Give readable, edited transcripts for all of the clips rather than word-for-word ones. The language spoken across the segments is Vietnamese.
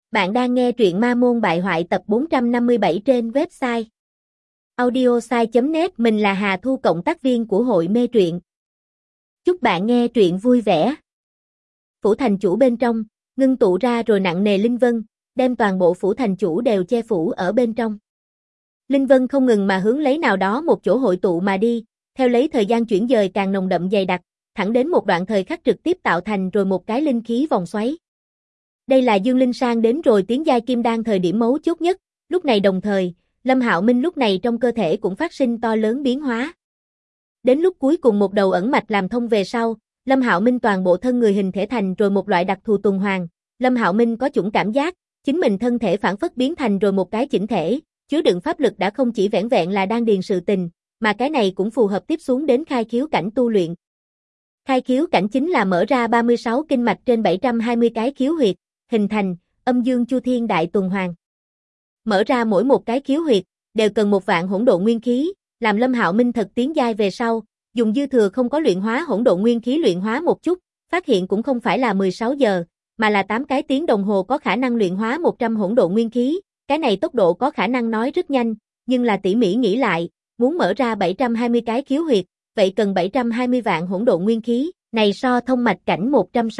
Bạn đang nghe truyện Ma Môn Bại Hoại tập 457 trên website audiosai.net. Mình là Hà Thu, cộng tác viên của hội mê truyện. Chúc bạn nghe truyện vui vẻ. Phủ thành chủ bên trong, ngưng tụ ra rồi nặng nề linh vân, đem toàn bộ phủ thành chủ đều che phủ ở bên trong. Linh vân không ngừng mà hướng lấy nào đó một chỗ hội tụ mà đi, theo lấy thời gian chuyển dời càng nồng đậm dày đặc, thẳng đến một đoạn thời khắc trực tiếp tạo thành rồi một cái linh khí vòng xoáy. Đây là Dương Linh Sang đến rồi tiến giai kim đan thời điểm mấu chốt nhất, lúc này đồng thời, Lâm Hạo Minh lúc này trong cơ thể cũng phát sinh to lớn biến hóa. Đến lúc cuối cùng một đầu ẩn mạch làm thông về sau, Lâm Hạo Minh toàn bộ thân người hình thể thành rồi một loại đặc thù tuần hoàn, Lâm Hạo Minh có chủng cảm giác, chính mình thân thể phản phất biến thành rồi một cái chỉnh thể, chứa đựng pháp lực đã không chỉ vẻn vẹn là đan điền sự tình, mà cái này cũng phù hợp tiếp xuống đến khai khiếu cảnh tu luyện. Khai khiếu cảnh chính là mở ra 36 kinh mạch trên 720 cái khiếu huyệt, hình thành âm dương chu thiên đại tuần hoàn. Mở ra mỗi một cái khiếu huyệt đều cần 1.000.000 hỗn độn nguyên khí, làm Lâm Hạo Minh thật tiến giai về sau, dùng dư thừa không có luyện hóa hỗn độn nguyên khí luyện hóa một chút, phát hiện cũng không phải là 16 giờ, mà là 8 cái tiếng đồng hồ có khả năng luyện hóa 100 hỗn độn nguyên khí, cái này tốc độ có khả năng nói rất nhanh, nhưng là tỉ mỉ nghĩ lại, muốn mở ra 720 cái khiếu huyệt, vậy cần 720 vạn hỗn độn nguyên khí, này so thông mạch cảnh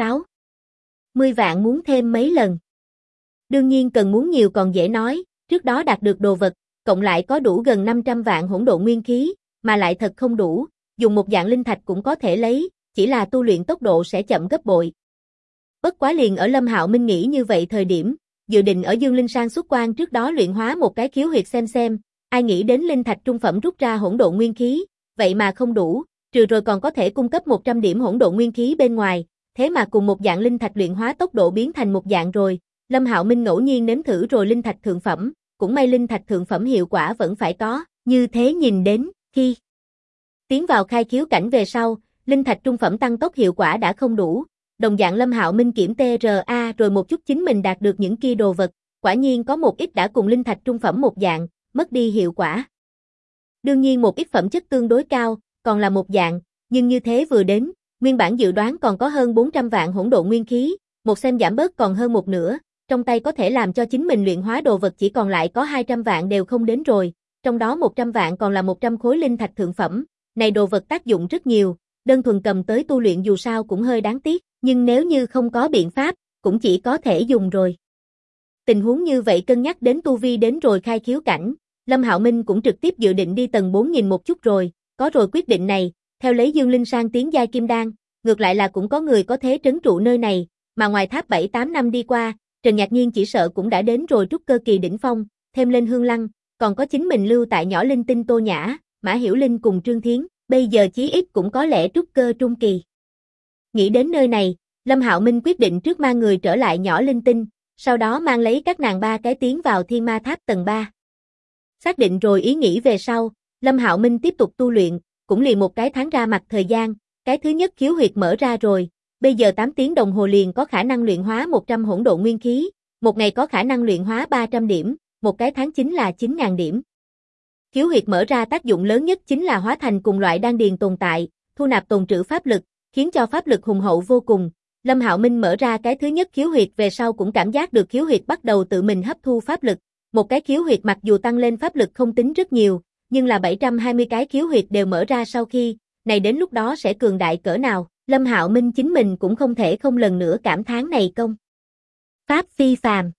160 vạn muốn thêm mấy lần. Đương nhiên cần muốn nhiều còn dễ nói, trước đó đạt được đồ vật, cộng lại có đủ gần 500 vạn hỗn độn nguyên khí, mà lại thật không đủ, dùng một dạng linh thạch cũng có thể lấy, chỉ là tu luyện tốc độ sẽ chậm gấp bội. Bất quá liền ở Lâm Hạo Minh nghĩ như vậy thời điểm, dự định ở Dương Linh Sang xuất quan trước đó luyện hóa một cái khiếu huyệt xem, ai nghĩ đến linh thạch trung phẩm rút ra hỗn độn nguyên khí, vậy mà không đủ, trừ rồi còn có thể cung cấp 100 điểm hỗn độn nguyên khí bên ngoài, thế mà cùng một dạng linh thạch luyện hóa tốc độ biến thành một dạng rồi. Lâm Hạo Minh ngẫu nhiên nếm thử rồi linh thạch thượng phẩm, cũng may linh thạch thượng phẩm hiệu quả vẫn phải có, như thế nhìn đến, khi tiến vào khai khiếu cảnh về sau, linh thạch trung phẩm tăng tốc hiệu quả đã không đủ, đồng dạng Lâm Hạo Minh kiểm TRA rồi một chút chính mình đạt được những kia đồ vật, quả nhiên có một ít đã cùng linh thạch trung phẩm một dạng, mất đi hiệu quả. Đương nhiên một ít phẩm chất tương đối cao, còn là một dạng, nhưng như thế vừa đến, nguyên bản dự đoán còn có hơn 400 vạn hỗn độn nguyên khí, một xem giảm bớt còn hơn một nửa, trong tay có thể làm cho chính mình luyện hóa đồ vật chỉ còn lại có 200 vạn đều không đến rồi, trong đó 100 vạn còn là 100 khối linh thạch thượng phẩm, này đồ vật tác dụng rất nhiều, đơn thuần cầm tới tu luyện dù sao cũng hơi đáng tiếc, nhưng nếu như không có biện pháp, cũng chỉ có thể dùng rồi. Tình huống như vậy cân nhắc đến tu vi đến rồi khai khiếu cảnh, Lâm Hạo Minh cũng trực tiếp dự định đi tầng 4 nhìn một chút rồi, có rồi quyết định này, theo lấy Dương Linh Sang tiến giai kim đan, ngược lại là cũng có người có thế trấn trụ nơi này, mà ngoài tháp 7-8 năm đi qua, Trần Nhạc Nhiên chỉ sợ cũng đã đến rồi trúc cơ kỳ đỉnh phong, thêm lên Hương Lăng, còn có chính mình lưu tại nhỏ linh tinh Tô Nhã, Mã Hiểu Linh cùng Trương Thiến, bây giờ chí ít cũng có lẽ trúc cơ trung kỳ. Nghĩ đến nơi này, Lâm Hạo Minh quyết định trước mang người trở lại nhỏ linh tinh, sau đó mang lấy các nàng ba cái tiến vào Thiên Ma Tháp tầng 3. Xác định rồi ý nghĩ về sau, Lâm Hạo Minh tiếp tục tu luyện, cũng liền một cái tháng ra mặt thời gian, cái thứ nhất khiếu huyệt mở ra rồi, bây giờ 8 tiếng đồng hồ liền có khả năng luyện hóa 100 hỗn độn nguyên khí, một ngày có khả năng luyện hóa 300 điểm, một cái tháng chính là 9.000 điểm. Khiếu huyệt mở ra tác dụng lớn nhất chính là hóa thành cùng loại đan điền tồn tại, thu nạp tồn trữ pháp lực, khiến cho pháp lực hùng hậu vô cùng. Lâm Hạo Minh mở ra cái thứ nhất khiếu huyệt về sau cũng cảm giác được khiếu huyệt bắt đầu tự mình hấp thu pháp lực, một cái khiếu huyệt mặc dù tăng lên pháp lực không tính rất nhiều, nhưng là 720 cái khiếu huyệt đều mở ra sau khi, này đến lúc đó sẽ cường đại cỡ nào, Lâm Hạo Minh chính mình cũng không thể không lần nữa cảm thán này công pháp phi phàm.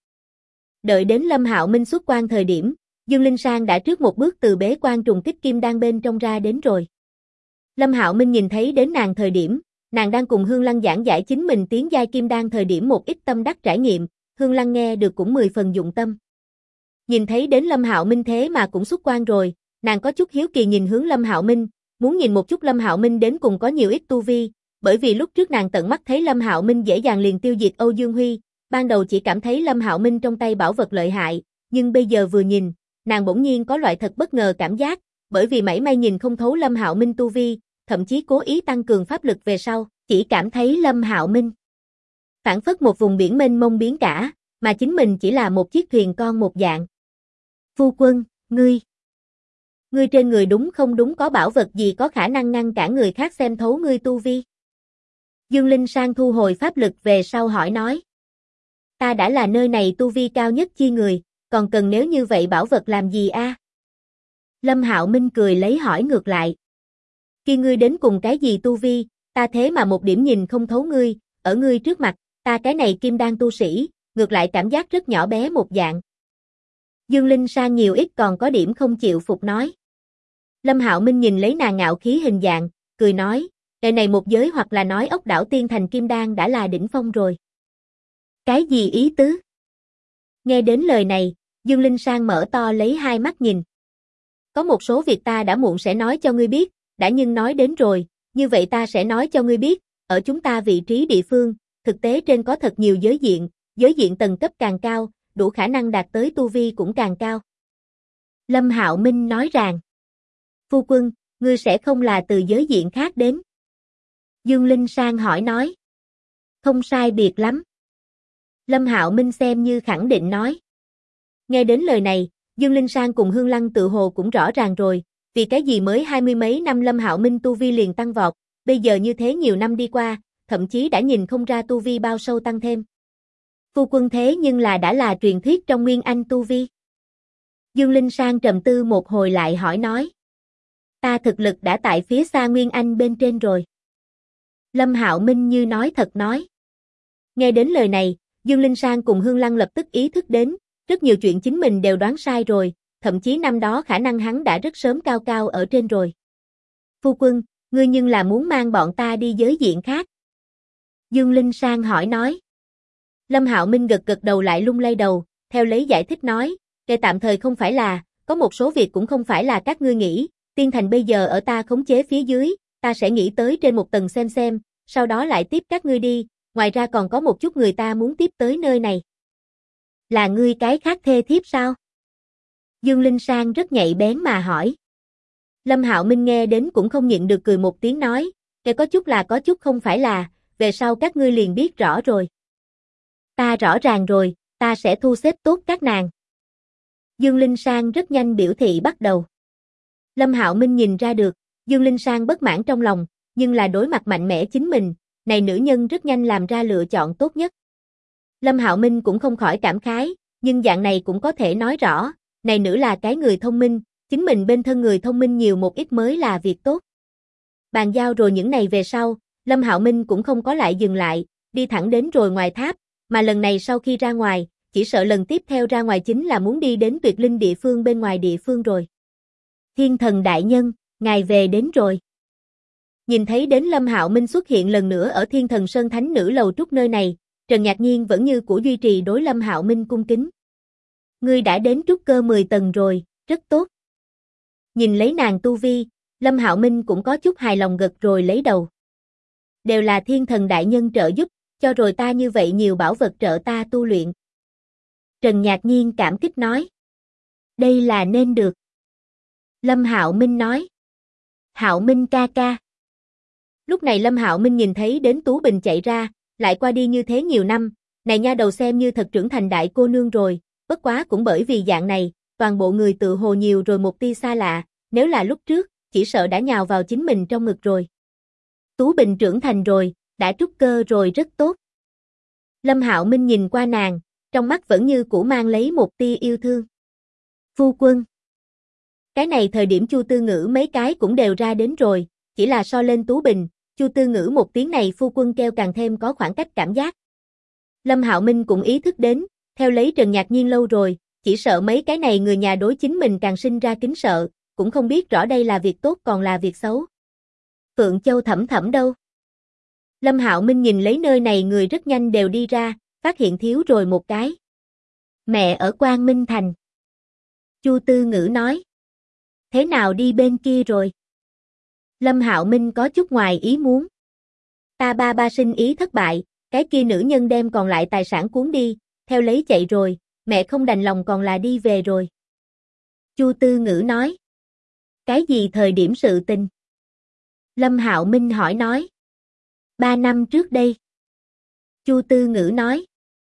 Đợi đến Lâm Hạo Minh xuất quan thời điểm, Dương Linh Sang đã trước một bước từ bế quan trùng kích kim đan bên trong ra đến rồi. Lâm Hạo Minh nhìn thấy đến nàng thời điểm, nàng đang cùng Hương Lăng giảng giải chính mình tiến giai kim đan thời điểm một ít tâm đắc trải nghiệm, Hương Lăng nghe được cũng 10 phần dụng tâm. Nhìn thấy đến Lâm Hạo Minh thế mà cũng xuất quan rồi, nàng có chút hiếu kỳ nhìn hướng Lâm Hạo Minh, muốn nhìn một chút Lâm Hạo Minh đến cùng có nhiều ít tu vi, bởi vì lúc trước nàng tận mắt thấy Lâm Hạo Minh dễ dàng liền tiêu diệt Âu Dương Huy, ban đầu chỉ cảm thấy Lâm Hạo Minh trong tay bảo vật lợi hại, nhưng bây giờ vừa nhìn, nàng bỗng nhiên có loại thật bất ngờ cảm giác, bởi vì mảy may nhìn không thấu Lâm Hạo Minh tu vi, thậm chí cố ý tăng cường pháp lực về sau, chỉ cảm thấy Lâm Hạo Minh phảng phất một vùng biển mênh mông biến cả, mà chính mình chỉ là một chiếc thuyền con một dạng. Phu quân, ngươi trên người đúng không đúng có bảo vật gì có khả năng ngăn cản người khác xem thấu ngươi tu vi? Dương Linh Sang thu hồi pháp lực về sau hỏi nói. ta đã là nơi này tu vi cao nhất chi người, còn cần nếu như vậy bảo vật làm gì a? Lâm Hạo Minh cười lấy hỏi ngược lại. Khi ngươi đến cùng cái gì tu vi, ta thế mà một điểm nhìn không thấu ngươi, ở ngươi trước mặt, ta cái này kim đan tu sĩ, ngược lại cảm giác rất nhỏ bé một dạng. Dương Linh Sang nhiều ít còn có điểm không chịu phục nói. Lâm Hạo Minh nhìn lấy nàng ngạo khí hình dạng, cười nói, đời này một giới hoặc là nói Ốc Đảo Tiên Thành kim đan đã là đỉnh phong rồi. Cái gì ý tứ? Nghe đến lời này, Dương Linh Sang mở to lấy hai mắt nhìn. Có một số việc ta đã muộn sẽ nói cho ngươi biết, đã nhưng nói đến rồi, như vậy ta sẽ nói cho ngươi biết, ở chúng ta vị trí địa phương, thực tế trên có thật nhiều giới diện tầng cấp càng cao, đủ khả năng đạt tới tu vi cũng càng cao. Lâm Hạo Minh nói rằng, phu quân, ngươi sẽ không là từ giới diện khác đến. Dương Linh Sang hỏi nói, không sai biệt lắm. Lâm Hạo Minh xem như khẳng định nói. Nghe đến lời này, Dương Linh Sang cùng Hương Lăng tự hồ cũng rõ ràng rồi, vì cái gì mới 20 mấy năm Lâm Hạo Minh tu vi liền tăng vọt, bây giờ như thế nhiều năm đi qua, thậm chí đã nhìn không ra tu vi bao sâu tăng thêm. Phu quân thế nhưng là đã là truyền thuyết trong Nguyên Anh tu vi. Dương Linh Sang trầm tư một hồi lại hỏi nói. Ta thực lực đã tại phía xa Nguyên Anh bên trên rồi. Lâm Hạo Minh như nói thật nói. Nghe đến lời này, Dương Linh Sang cùng Hương Lăng lập tức ý thức đến, rất nhiều chuyện chính mình đều đoán sai rồi, thậm chí năm đó khả năng hắn đã rất sớm cao cao ở trên rồi. Phu quân, ngươi nhưng là muốn mang bọn ta đi giới diện khác. Dương Linh Sang hỏi nói. Lâm Hạo Minh gật gật đầu lại lung lay đầu, theo lấy giải thích nói, để tạm thời không phải là, có một số việc cũng không phải là các ngươi nghĩ, Tiên Thành bây giờ ở ta khống chế phía dưới, ta sẽ nghĩ tới trên một tầng xem, sau đó lại tiếp các ngươi đi, ngoài ra còn có một chút người ta muốn tiếp tới nơi này. Là ngươi cái khác thê thiếp sao? Dương Linh Sang rất nhạy bén mà hỏi. Lâm Hạo Minh nghe đến cũng không nhịn được cười một tiếng nói, cái có chút là có chút không phải là, về sau các ngươi liền biết rõ rồi. Ta rõ ràng rồi, ta sẽ thu xếp tốt các nàng. Dương Linh Sang rất nhanh biểu thị bắt đầu. Lâm Hạo Minh nhìn ra được, Dương Linh Sang bất mãn trong lòng, nhưng là đối mặt mạnh mẽ chính mình, này nữ nhân rất nhanh làm ra lựa chọn tốt nhất. Lâm Hạo Minh cũng không khỏi cảm khái, nhưng dạng này cũng có thể nói rõ, này nữ là cái người thông minh, chính mình bên thân người thông minh nhiều một ít mới là việc tốt. Bàn giao rồi những này về sau, Lâm Hạo Minh cũng không có lại dừng lại, đi thẳng đến rồi ngoài tháp, mà lần này sau khi ra ngoài, chỉ sợ lần tiếp theo ra ngoài chính là muốn đi đến tuyệt linh địa phương bên ngoài địa phương rồi. Thiên thần đại nhân, ngài về đến rồi. Nhìn thấy đến Lâm Hạo Minh xuất hiện lần nữa ở Thiên Thần Sơn Thánh Nữ lầu trúc nơi này, Trần Nhạc Nhiên vẫn như cũ duy trì đối Lâm Hạo Minh cung kính. Ngươi đã đến trúc cơ 10 tầng rồi, rất tốt. Nhìn lấy nàng tu vi, Lâm Hạo Minh cũng có chút hài lòng gật rồi lấy đầu. Đều là Thiên Thần đại nhân trợ giúp, cho rồi ta như vậy nhiều bảo vật trợ ta tu luyện. Trần Nhạc Nhiên cảm kích nói. Đây là nên được. Lâm Hạo Minh nói. Hạo Minh ca ca. Lúc này Lâm Hạo Minh nhìn thấy đến Tú Bình chạy ra, lại qua đi như thế nhiều năm, này nha đầu xem như thật trưởng thành đại cô nương rồi, bất quá cũng bởi vì dạng này, toàn bộ người tự hồ nhiều rồi một tia xa lạ, nếu là lúc trước, chỉ sợ đã nhào vào chính mình trong ngực rồi. Tú Bình trưởng thành rồi, đã trúc cơ rồi rất tốt. Lâm Hạo Minh nhìn qua nàng, trong mắt vẫn như cũ mang lấy một tia yêu thương. Phu quân. Cái này thời điểm Chu Tư Ngữ mấy cái cũng đều ra đến rồi, chỉ là so lên Tú Bình, Chu Tư Ngữ một tiếng này phu quân kêu càng thêm có khoảng cách cảm giác. Lâm Hạo Minh cũng ý thức đến, theo lấy Trần Nhạc Nhiên lâu rồi, chỉ sợ mấy cái này người nhà đối chính mình càng sinh ra kính sợ, cũng không biết rõ đây là việc tốt còn là việc xấu. Phượng Châu Thẩm Thẩm đâu? Lâm Hạo Minh nhìn lấy nơi này người rất nhanh đều đi ra, phát hiện thiếu rồi một cái. Mẹ ở Quang Minh Thành. Chu Tư Ngữ nói. Thế nào đi bên kia rồi? Lâm Hạo Minh có chút ngoài ý muốn. Ta ba sinh ý thất bại, cái kia nữ nhân đem còn lại tài sản cuốn đi, theo lấy chạy rồi, mẹ không đành lòng còn là đi về rồi. Chu Tư Ngữ nói. Cái gì thời điểm sự tình? Lâm Hạo Minh hỏi nói. 3 năm trước đây. Chu Tư Ngữ nói.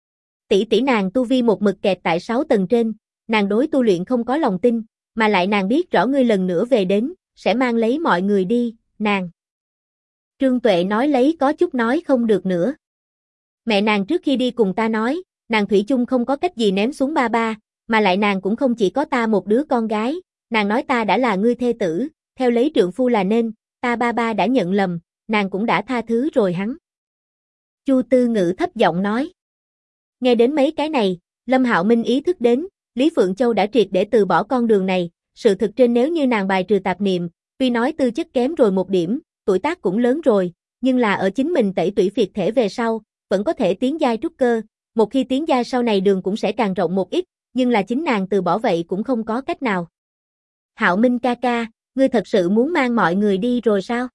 Tỷ nàng tu vi một mực kẹt tại 6 tầng trên, nàng đối tu luyện không có lòng tin, mà lại nàng biết rõ ngươi lần nữa về đến, sẽ mang lấy mọi người đi, nàng. Trương Tuệ nói lấy có chút nói không được nữa. Mẹ nàng trước khi đi cùng ta nói, nàng thủy chung không có cách gì ném xuống ba ba, mà lại nàng cũng không chỉ có ta một đứa con gái, nàng nói ta đã là ngươi thê tử, theo lấy trượng phu là nên, ta ba ba đã nhận lầm, nàng cũng đã tha thứ rồi hắn. Chu Tư Ngữ thấp giọng nói. Nghe đến mấy cái này, Lâm Hạo Minh ý thức đến, Lý Phượng Châu đã triệt để từ bỏ con đường này, sự thực trên nếu như nàng bài trừ tạp niệm, tuy nói tư chất kém rồi một điểm, tuổi tác cũng lớn rồi, nhưng là ở chính mình tẩy tủy phiệt thể về sau, vẫn có thể tiến giai trúc cơ, một khi tiến giai sau này đường cũng sẽ càng rộng một ít, nhưng là chính nàng từ bỏ vậy cũng không có cách nào. Hạo Minh ca ca, ngươi thật sự muốn mang mọi người đi rồi sao?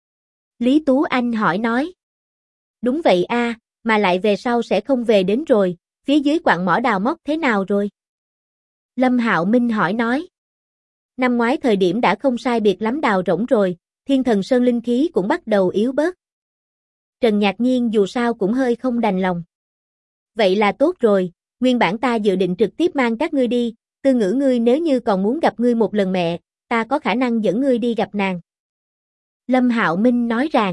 Lý Tú Anh hỏi nói. Đúng vậy a, mà lại về sau sẽ không về đến rồi, phía dưới quặng mỏ đào móc thế nào rồi? Lâm Hạo Minh hỏi nói. Năm ngoái thời điểm đã không sai biệt lắm đào rỗng rồi, Thiên Thần Sơn linh khí cũng bắt đầu yếu bớt. Trần Nhạc Nhiên dù sao cũng hơi không đành lòng. Vậy là tốt rồi, nguyên bản ta dự định trực tiếp mang các ngươi đi, Tư Ngữ ngươi nếu như còn muốn gặp ngươi một lần mẹ, ta có khả năng dẫn ngươi đi gặp nàng. Lâm Hạo Minh nói rằng.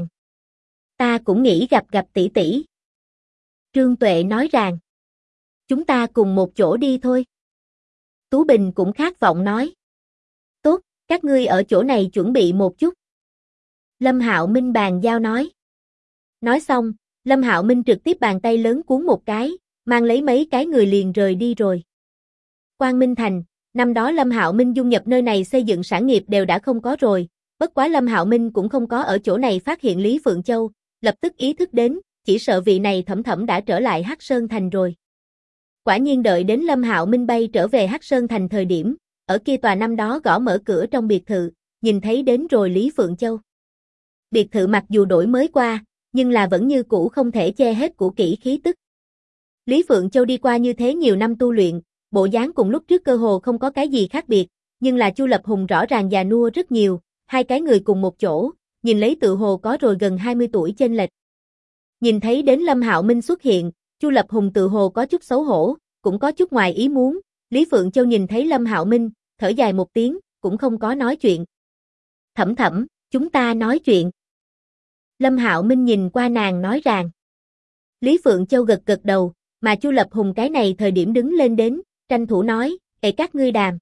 Ta cũng nghĩ gặp tỷ tỷ. Trương Tuệ nói rằng. Chúng ta cùng một chỗ đi thôi. Tú Bình cũng khát vọng nói. Tốt, các ngươi ở chỗ này chuẩn bị một chút. Lâm Hạo Minh bàn giao nói. Nói xong, Lâm Hạo Minh trực tiếp bàn tay lớn cuốn một cái, mang lấy mấy cái người liền rời đi rồi. Quang Minh Thành, năm đó Lâm Hạo Minh dung nhập nơi này xây dựng sản nghiệp đều đã không có rồi, bất quá Lâm Hạo Minh cũng không có ở chỗ này phát hiện Lý Phượng Châu, lập tức ý thức đến, chỉ sợ vị này Thẩm Thẩm đã trở lại Hắc Sơn Thành rồi. Quả nhiên đợi đến Lâm Hạo Minh bay trở về Hắc Sơn Thành thời điểm, ở kia tòa năm đó gõ mở cửa trong biệt thự, nhìn thấy đến rồi Lý Phượng Châu. Biệt thự mặc dù đổi mới qua, nhưng là vẫn như cũ không thể che hết cũ kỹ khí tức. Lý Phượng Châu đi qua như thế nhiều năm tu luyện, bộ dáng cùng lúc trước cơ hồ không có cái gì khác biệt, nhưng là Chu Lập Hùng rõ ràng già nua rất nhiều, hai cái người cùng một chỗ, nhìn lấy tự hồ có rồi gần 20 tuổi chênh lệch. Nhìn thấy đến Lâm Hạo Minh xuất hiện, Chu Lập Hùng tự hồ có chút xấu hổ, cũng có chút ngoài ý muốn, Lý Phượng Châu nhìn thấy Lâm Hạo Minh, thở dài một tiếng, cũng không có nói chuyện. Thẩm Thẩm, chúng ta nói chuyện. Lâm Hạo Minh nhìn qua nàng nói rằng. Lý Phượng Châu gật gật đầu, mà Chu Lập Hùng cái này thời điểm đứng lên đến, tranh thủ nói, "Ê các ngươi đàm."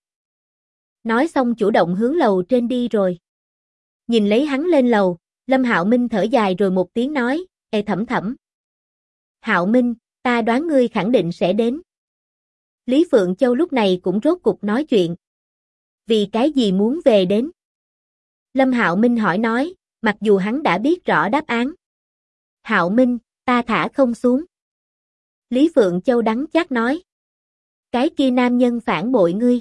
Nói xong chủ động hướng lầu trên đi rồi. Nhìn lấy hắn lên lầu, Lâm Hạo Minh thở dài rồi một tiếng nói, "Ê Thẩm Thẩm." "Hạo Minh, ta đoán ngươi khẳng định sẽ đến." Lý Phượng Châu lúc này cũng rốt cục nói chuyện. "Vì cái gì muốn về đến?" Lâm Hạo Minh hỏi nói, mặc dù hắn đã biết rõ đáp án. "Hạo Minh, ta thả không xuống." Lý Phượng Châu đắng chát nói. "Cái kia nam nhân phản bội ngươi."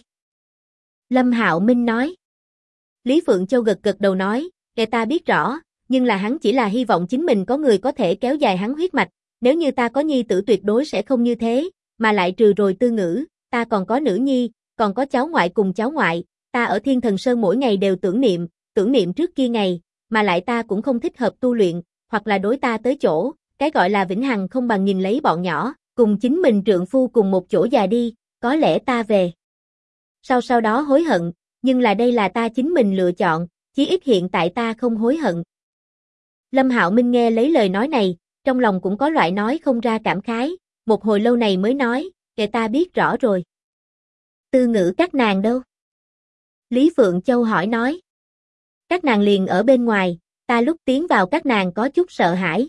Lâm Hạo Minh nói. Lý Phượng Châu gật gật đầu nói, "Kẻ ta biết rõ, nhưng là hắn chỉ là hy vọng chính mình có người có thể kéo dài hắn huyết mạch, nếu như ta có nhi tử tuyệt đối sẽ không như thế, mà lại trừ rồi Tư Ngữ, ta còn có nữ nhi, còn có cháu ngoại cùng cháu ngoại, ta ở Thiên Thần Sơn mỗi ngày đều tưởng niệm trước kia ngày, mà lại ta cũng không thích hợp tu luyện, hoặc là đối ta tới chỗ, cái gọi là vĩnh hằng không bằng nhìn lấy bọn nhỏ, cùng chính mình trượng phu cùng một chỗ già đi, có lẽ ta về. Sau đó hối hận, nhưng là đây là ta chính mình lựa chọn, chí ít hiện tại ta không hối hận." Lâm Hạo Minh nghe lấy lời nói này, trong lòng cũng có loại nói không ra cảm khái, một hồi lâu này mới nói, "Kệ ta biết rõ rồi." "Tư Ngữ các nàng đâu?" Lý Phượng Châu hỏi nói. "Các nàng liền ở bên ngoài, ta lúc tiến vào các nàng có chút sợ hãi."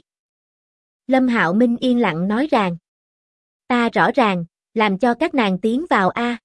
Lâm Hạo Minh yên lặng nói rằng. "Ta rõ ràng, làm cho các nàng tiến vào a."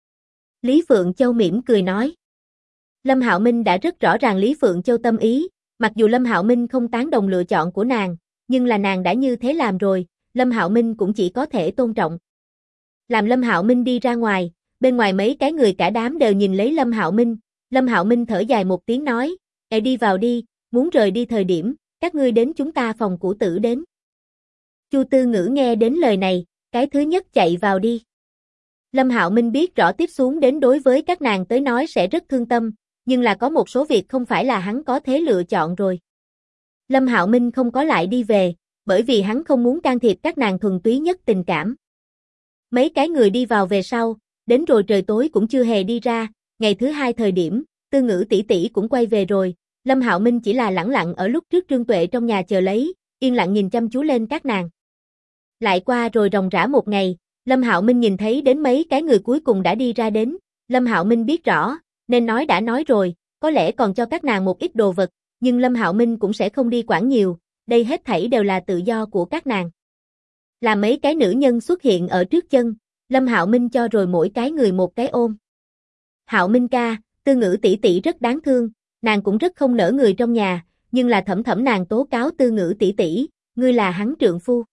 Lý Phượng Châu mỉm cười nói. Lâm Hạo Minh đã rất rõ ràng Lý Phượng Châu tâm ý, mặc dù Lâm Hạo Minh không tán đồng lựa chọn của nàng, nhưng là nàng đã như thế làm rồi, Lâm Hạo Minh cũng chỉ có thể tôn trọng. Làm Lâm Hạo Minh đi ra ngoài, bên ngoài mấy cái người cả đám đều nhìn lấy Lâm Hạo Minh thở dài một tiếng nói, "Ê đi vào đi, muốn rời đi thời điểm, các ngươi đến chúng ta phòng cũ tử đến." Chu Tư Ngữ nghe đến lời này, cái thứ nhất chạy vào đi. Lâm Hạo Minh biết rõ tiếp xuống đến đối với các nàng tới nói sẽ rất thương tâm, nhưng là có một số việc không phải là hắn có thể lựa chọn rồi. Lâm Hạo Minh không có lại đi về, bởi vì hắn không muốn can thiệp các nàng thuần túy nhất tình cảm. Mấy cái người đi vào về sau, đến rồi trời tối cũng chưa hề đi ra, ngày thứ hai thời điểm, Tư Ngữ tỷ tỷ cũng quay về rồi, Lâm Hạo Minh chỉ là lẳng lặng ở lúc trước Trương Tuệ trong nhà chờ lấy, yên lặng nhìn chăm chú lên các nàng. Lại qua rồi ròng rã một ngày, Lâm Hạo Minh nhìn thấy đến mấy cái người cuối cùng đã đi ra đến, Lâm Hạo Minh biết rõ, nên nói đã nói rồi, có lẽ còn cho các nàng một ít đồ vật, nhưng Lâm Hạo Minh cũng sẽ không đi quản nhiều, đây hết thảy đều là tự do của các nàng. Là mấy cái nữ nhân xuất hiện ở trước chân, Lâm Hạo Minh cho rồi mỗi cái người một cái ôm. Hạo Minh ca, Tư Ngữ tỷ tỷ rất đáng thương, nàng cũng rất không nỡ người trong nhà, nhưng là Thẩm Thẩm nàng tố cáo Tư Ngữ tỷ tỷ, ngươi là hắn trượng phu.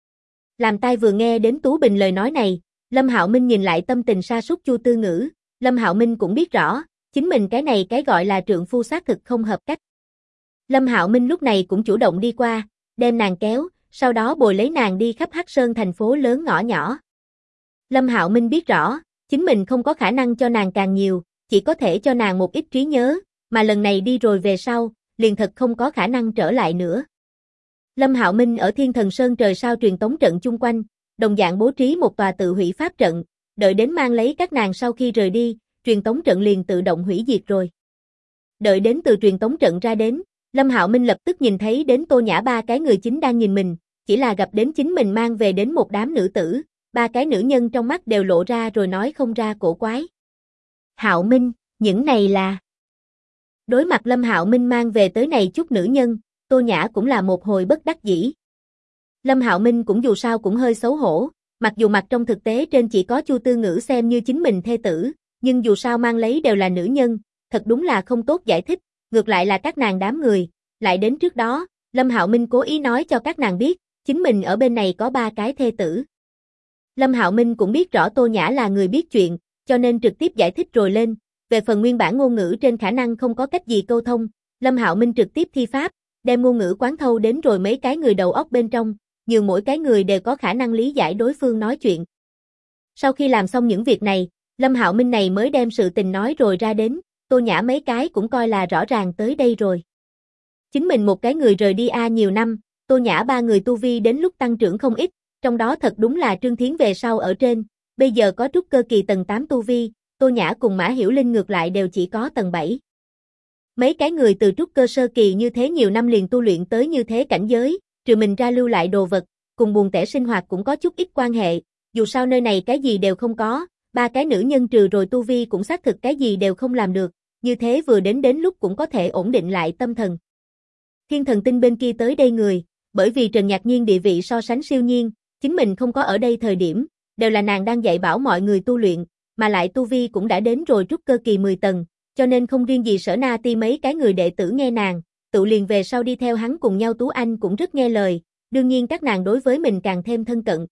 Làm tai vừa nghe đến Tú Bình lời nói này, Lâm Hạo Minh nhìn lại tâm tình sa sút Chu Tư Ngữ, Lâm Hạo Minh cũng biết rõ, chính mình cái này cái gọi là trượng phu xác thực không hợp cách. Lâm Hạo Minh lúc này cũng chủ động đi qua, đem nàng kéo, sau đó bồi lấy nàng đi khắp Hắc Sơn thành phố lớn ngõ nhỏ. Lâm Hạo Minh biết rõ, chính mình không có khả năng cho nàng càng nhiều, chỉ có thể cho nàng một ít trí nhớ, mà lần này đi rồi về sau, liền thật không có khả năng trở lại nữa. Lâm Hạo Minh ở Thiên Thần Sơn trời sao truyền tống trận chung quanh, đồng dạng bố trí một tòa tự hủy pháp trận, đợi đến mang lấy các nàng sau khi rời đi, truyền tống trận liền tự động hủy diệt rồi. Đợi đến từ truyền tống trận ra đến, Lâm Hạo Minh lập tức nhìn thấy đến Tô Nhã ba cái người chính đang nhìn mình, chỉ là gặp đến chính mình mang về đến một đám nữ tử, ba cái nữ nhân trong mắt đều lộ ra rồi nói không ra cổ quái. Hạo Minh, những này là... Đối mặt Lâm Hạo Minh mang về tới này chút nữ nhân, Tô Nhã cũng là một hồi bất đắc dĩ. Lâm Hạo Minh cũng dù sao cũng hơi xấu hổ, mặc dù mặt trong thực tế trên chỉ có Chu Tư Ngữ xem như chính mình thê tử, nhưng dù sao mang lấy đều là nữ nhân, thật đúng là không tốt giải thích, ngược lại là các nàng đám người, lại đến trước đó, Lâm Hạo Minh cố ý nói cho các nàng biết, chính mình ở bên này có 3 cái thê tử. Lâm Hạo Minh cũng biết rõ Tô Nhã là người biết chuyện, cho nên trực tiếp giải thích rồi lên, về phần nguyên bản ngôn ngữ trên khả năng không có cách gì câu thông, Lâm Hạo Minh trực tiếp thi pháp, đem ngôn ngữ quán thâu đến rồi mấy cái người đầu óc bên trong, nhường mỗi cái người đều có khả năng lý giải đối phương nói chuyện. Sau khi làm xong những việc này, Lâm Hạo Minh này mới đem sự tình nói rồi ra đến, Tô Nhã mấy cái cũng coi là rõ ràng tới đây rồi. Chính mình một cái người rời đi nhiều năm, Tô Nhã 3 người tu vi đến lúc tăng trưởng không ít, trong đó thật đúng là Trương Thiến về sau ở trên, bây giờ có trúc cơ kỳ tầng 8 tu vi, Tô Nhã cùng Mã Hiểu Linh ngược lại đều chỉ có tầng 7. Mấy cái người từ trúc cơ sơ kỳ như thế nhiều năm liền tu luyện tới như thế cảnh giới, trừ mình ra lưu lại đồ vật, cùng buồn tẻ sinh hoạt cũng có chút ít quan hệ, dù sao nơi này cái gì đều không có, 3 cái nữ nhân trừ rồi tu vi cũng xác thực cái gì đều không làm được, như thế vừa đến lúc cũng có thể ổn định lại tâm thần. Thiên Thần Tinh bên kia tới đây người, bởi vì Trần Nhạc Nhiên địa vị so sánh siêu nhiên, chính mình không có ở đây thời điểm, đều là nàng đang dạy bảo mọi người tu luyện, mà lại tu vi cũng đã đến rồi trúc cơ kỳ 10 tầng, cho nên không riêng gì Sở Na Ti mấy cái người đệ tử nghe nàng, tự liền về sau đi theo hắn cùng nhau Tú Anh cũng rất nghe lời, đương nhiên các nàng đối với mình càng thêm thân cận.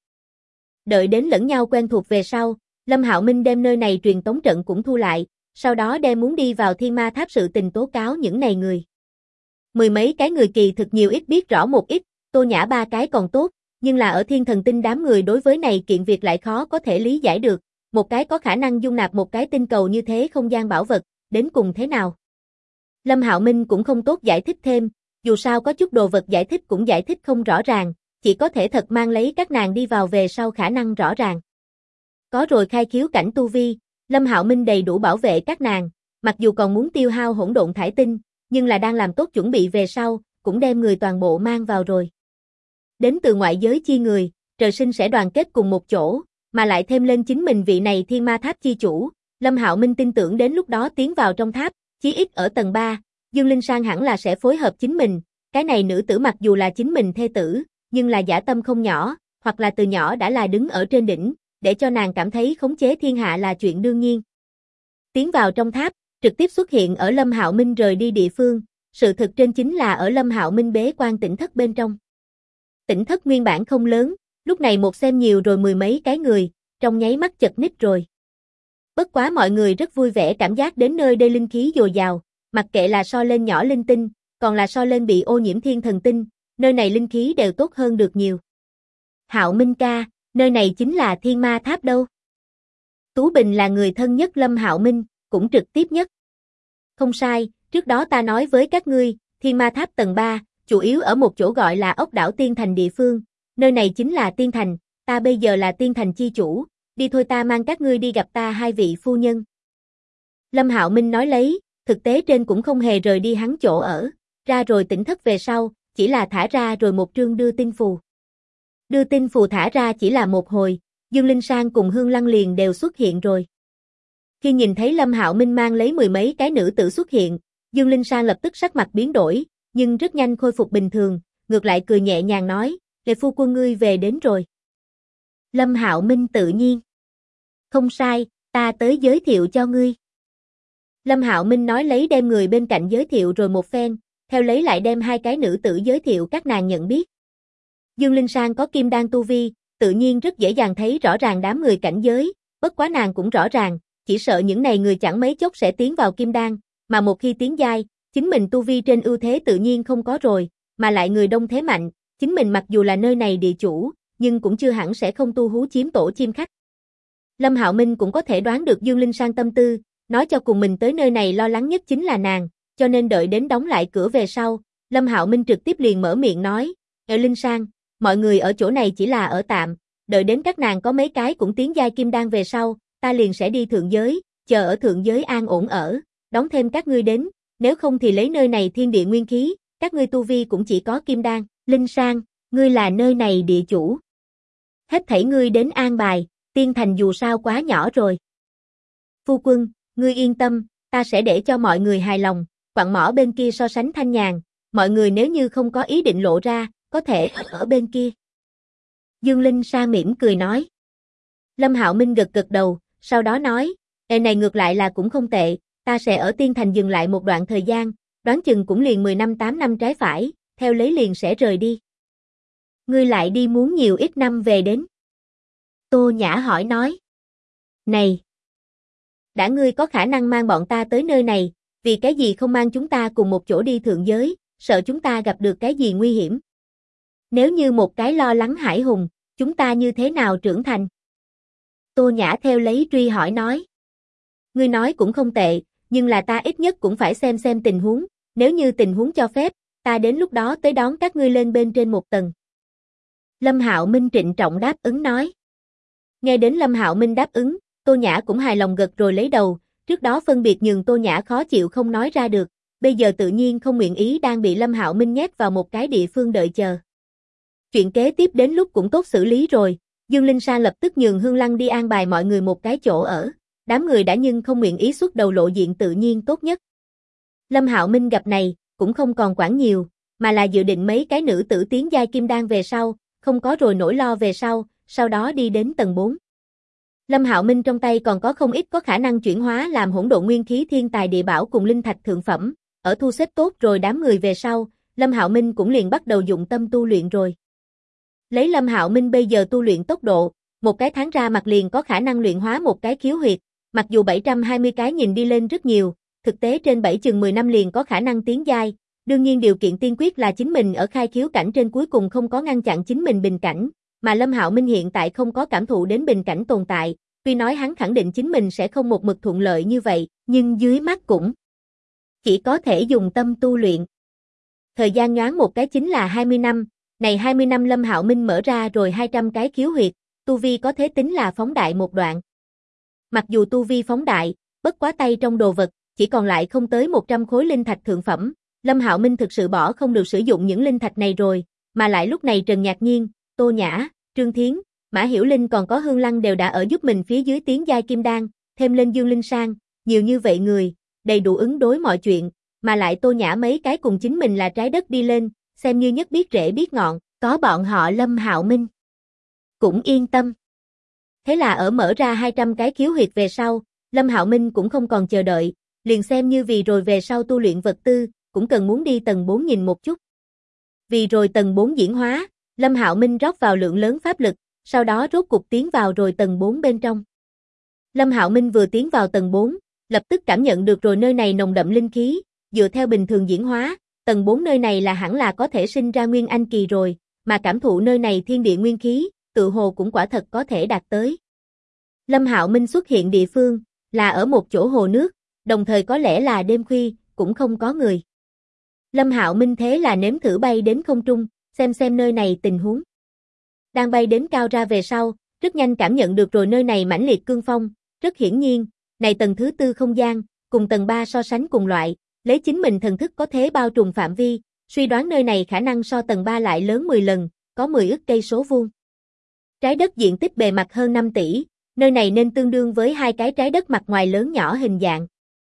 Đợi đến lẫn nhau quen thuộc về sau, Lâm Hạo Minh đem nơi này truyền tống trận cũng thu lại, sau đó đem muốn đi vào Thiên Ma Tháp sự tình tố cáo những này người. Mười mấy cái người kỳ thực nhiều ít biết rõ một ít, Tô Nhã 3 cái còn tốt, nhưng là ở Thiên Thần Tinh đám người đối với này kiện việc lại khó có thể lý giải được, một cái có khả năng dung nạp một cái tinh cầu như thế không gian bảo vật, đến cùng thế nào. Lâm Hạo Minh cũng không tốt giải thích thêm, dù sao có chút đồ vật giải thích cũng giải thích không rõ ràng, chỉ có thể thật mang lấy các nàng đi vào về sau khả năng rõ ràng. Có rồi khai khiếu cảnh tu vi, Lâm Hạo Minh đầy đủ bảo vệ các nàng, mặc dù còn muốn tiêu hao hỗn độn thải tinh, nhưng là đang làm tốt chuẩn bị về sau, cũng đem người toàn bộ mang vào rồi. Đến từ ngoại giới chi người, trời sinh sẽ đoàn kết cùng một chỗ, mà lại thêm lên chính mình vị này Thiên Ma Tháp chi chủ, Lâm Hạo Minh tin tưởng đến lúc đó tiến vào trong tháp, chí ít ở tầng 3, Dương Linh Sang hẳn là sẽ phối hợp chính mình, cái này nữ tử mặc dù là chính mình thê tử, nhưng là dã tâm không nhỏ, hoặc là từ nhỏ đã là đứng ở trên đỉnh, để cho nàng cảm thấy khống chế thiên hạ là chuyện đương nhiên. Tiến vào trong tháp, trực tiếp xuất hiện ở Lâm Hạo Minh rời đi địa phương, sự thực trên chính là ở Lâm Hạo Minh bế quan tỉnh thất bên trong. Tỉnh thất nguyên bản không lớn, lúc này một xem nhiều rồi mười mấy cái người, trong nháy mắt chật ních rồi. Bất quá mọi người rất vui vẻ cảm giác đến nơi đây linh khí dồi dào, mặc kệ là so lên nhỏ linh tinh, còn là so lên bị ô nhiễm Thiên Thần Tinh, nơi này linh khí đều tốt hơn được nhiều. Hạo Minh ca, nơi này chính là Thiên Ma Tháp đâu? Tú Bình là người thân nhất Lâm Hạo Minh, cũng trực tiếp nhất. Không sai, trước đó ta nói với các ngươi, Thiên Ma Tháp tầng 3, chủ yếu ở một chỗ gọi là ốc đảo Tiên Thành địa phương, nơi này chính là Tiên Thành, ta bây giờ là Tiên Thành chi chủ, đi thôi ta mang các ngươi đi gặp ta hai vị phu nhân. Lâm Hạo Minh nói lấy, thực tế trên cũng không hề rời đi hắn chỗ ở, ra rồi tỉnh thất về sau, chỉ là thả ra rồi một trương đưa tin phù. Đưa tin phù thả ra chỉ là một hồi, Dương Linh Sang cùng Hương Lăng liền đều xuất hiện rồi. Khi nhìn thấy Lâm Hạo Minh mang lấy mười mấy cái nữ tử xuất hiện, Dương Linh Sang lập tức sắc mặt biến đổi, nhưng rất nhanh khôi phục bình thường, ngược lại cười nhẹ nhàng nói, "Đệ phu quân ngươi về đến rồi." Lâm Hạo Minh tự nhiên. "Không sai, ta tới giới thiệu cho ngươi." Lâm Hạo Minh nói lấy đem người bên cạnh giới thiệu rồi một phen, theo lấy lại đem hai cái nữ tử giới thiệu các nàng nhận biết. Dương Linh Sang có kim đan tu vi, tự nhiên rất dễ dàng thấy rõ ràng đám người cảnh giới, bất quá nàng cũng rõ ràng, chỉ sợ những này người chẳng mấy chốc sẽ tiến vào kim đan, mà một khi tiến giai, chính mình tu vi trên ưu thế tự nhiên không có rồi, mà lại người đông thế mạnh, chính mình mặc dù là nơi này địa chủ, nhưng cũng chưa hẳn sẽ không tu hú chiếm tổ chim khách. Lâm Hạo Minh cũng có thể đoán được Dương Linh Sang tâm tư, nói cho cùng mình tới nơi này lo lắng nhất chính là nàng, cho nên đợi đến đóng lại cửa về sau, Lâm Hạo Minh trực tiếp liền mở miệng nói, Linh Sang, mọi người ở chỗ này chỉ là ở tạm, đợi đến các nàng có mấy cái cũng tiến giai kim đan về sau, ta liền sẽ đi thượng giới, chờ ở thượng giới an ổn ở, đón thêm các ngươi đến, nếu không thì lấy nơi này thiên địa nguyên khí, các ngươi tu vi cũng chỉ có kim đan. Linh Sang, ngươi là nơi này địa chủ. Hết thảy ngươi đến an bài, tiên thành dù sao quá nhỏ rồi. Phu quân, ngươi yên tâm, ta sẽ để cho mọi người hài lòng, quặng mỏ bên kia so sánh thanh nhàn, mọi người nếu như không có ý định lộ ra, có thể ở bên kia. Dương Linh Sang mỉm cười nói. Lâm Hạo Minh gật gật đầu, sau đó nói, này ngược lại là cũng không tệ, ta sẽ ở tiên thành dừng lại một đoạn thời gian, đoán chừng cũng liền 10 năm 8 năm trái phải, theo lấy liền sẽ rời đi. Ngươi lại đi muốn nhiều ít năm về đến? Tô Nhã hỏi nói. Này! Đã ngươi có khả năng mang bọn ta tới nơi này, vì cái gì không mang chúng ta cùng một chỗ đi thượng giới, sợ chúng ta gặp được cái gì nguy hiểm? Nếu như một cái lo lắng hải hùng, chúng ta như thế nào trưởng thành? Tô Nhã theo lấy truy hỏi nói. Ngươi nói cũng không tệ, nhưng là ta ít nhất cũng phải xem tình huống, nếu như tình huống cho phép, ta đến lúc đó tới đón các ngươi lên bên trên một tầng. Lâm Hạo Minh trịnh trọng đáp ứng nói. Nghe đến Lâm Hạo Minh đáp ứng, Tô Nhã cũng hài lòng gật rồi lấy đầu, trước đó phân biệt nhường Tô Nhã khó chịu không nói ra được, bây giờ tự nhiên không nguyện ý đang bị Lâm Hạo Minh nhét vào một cái địa phương đợi chờ. Chuyện kế tiếp đến lúc cũng tốt xử lý rồi, Dương Linh Sang lập tức nhường Hương Lăng đi an bài mọi người một cái chỗ ở, đám người đã nhưng không nguyện ý xuất đầu lộ diện tự nhiên tốt nhất. Lâm Hạo Minh gặp này, cũng không còn quản nhiều, mà là dự định mấy cái nữ tử tiến giai kim đan về sau, không có rồi nỗi lo về sau đó đi đến tầng 4. Lâm Hạo Minh trong tay còn có không ít có khả năng chuyển hóa làm hỗn độn nguyên khí thiên tài địa bảo cùng linh thạch thượng phẩm, ở thu xếp tốt rồi đám người về sau, Lâm Hạo Minh cũng liền bắt đầu dụng tâm tu luyện rồi. Lấy Lâm Hạo Minh bây giờ tu luyện tốc độ, một cái tháng ra mặt liền có khả năng luyện hóa một cái khiếu huyệt, mặc dù 720 cái nhìn đi lên rất nhiều, thực tế trên 7 chừng 10 năm liền có khả năng tiến giai, đương nhiên điều kiện tiên quyết là chính mình ở khai khiếu cảnh trên cuối cùng không có ngăn chặn chính mình bình cảnh, mà Lâm Hạo Minh hiện tại không có cảm thụ đến bình cảnh tồn tại, tuy nói hắn khẳng định chính mình sẽ không một mực thuận lợi như vậy, nhưng dưới mắt cũng chỉ có thể dùng tâm tu luyện. Thời gian nhoáng một cái chính là 20 năm, này 20 năm Lâm Hạo Minh mở ra rồi 200 cái khiếu huyệt, tu vi có thể tính là phóng đại một đoạn. Mặc dù tu vi phóng đại, bất quá tay trong đồ vật, chỉ còn lại không tới 100 khối linh thạch thượng phẩm, Lâm Hạo Minh thực sự bỏ không được sử dụng những linh thạch này rồi, mà lại lúc này Trần Nhạc Nhiên, Tô Nhã, Trương Thiến, Mã Hiểu Linh còn có Hương Lăng đều đã ở giúp mình phía dưới tiến giai kim đan, thêm lên Dương Linh Sang, nhiều như vậy người, đầy đủ ứng đối mọi chuyện, mà lại Tô Nhã mấy cái cùng chính mình là trái đất đi lên, xem như nhất biết rễ biết ngọn, có bọn họ Lâm Hạo Minh cũng yên tâm. Thế là ở mở ra 200 cái khiếu huyệt về sau, Lâm Hạo Minh cũng không còn chờ đợi, liền xem như vì rồi về sau tu luyện vật tư, cũng cần muốn đi tầng 4 nhìn một chút. Vì rồi tầng 4 diễn hóa, Lâm Hạo Minh rót vào lượng lớn pháp lực, sau đó rốt cục tiến vào rồi tầng 4 bên trong. Lâm Hạo Minh vừa tiến vào tầng 4, lập tức cảm nhận được rồi nơi này nồng đậm linh khí, dựa theo bình thường diễn hóa, tầng 4 nơi này là hẳn là có thể sinh ra nguyên anh kỳ rồi, mà cảm thụ nơi này thiên địa nguyên khí, tự hồ cũng quả thật có thể đạt tới. Lâm Hạo Minh xuất hiện địa phương, là ở một chỗ hồ nước, đồng thời có lẽ là đêm khuya, cũng không có người. Lâm Hạo Minh thế là nếm thử bay đến không trung, xem nơi này tình huống. Đang bay đến cao ra về sau, rất nhanh cảm nhận được rồi nơi này mãnh liệt cương phong, rất hiển nhiên, này tầng thứ 4 không gian, cùng tầng 3 so sánh cùng loại, lấy chính mình thần thức có thể bao trùm phạm vi, suy đoán nơi này khả năng so tầng 3 lại lớn 10 lần, có 10 ức cây số vuông. Trái đất diện tích bề mặt hơn 5 tỷ, nơi này nên tương đương với hai cái trái đất mặt ngoài lớn nhỏ hình dạng.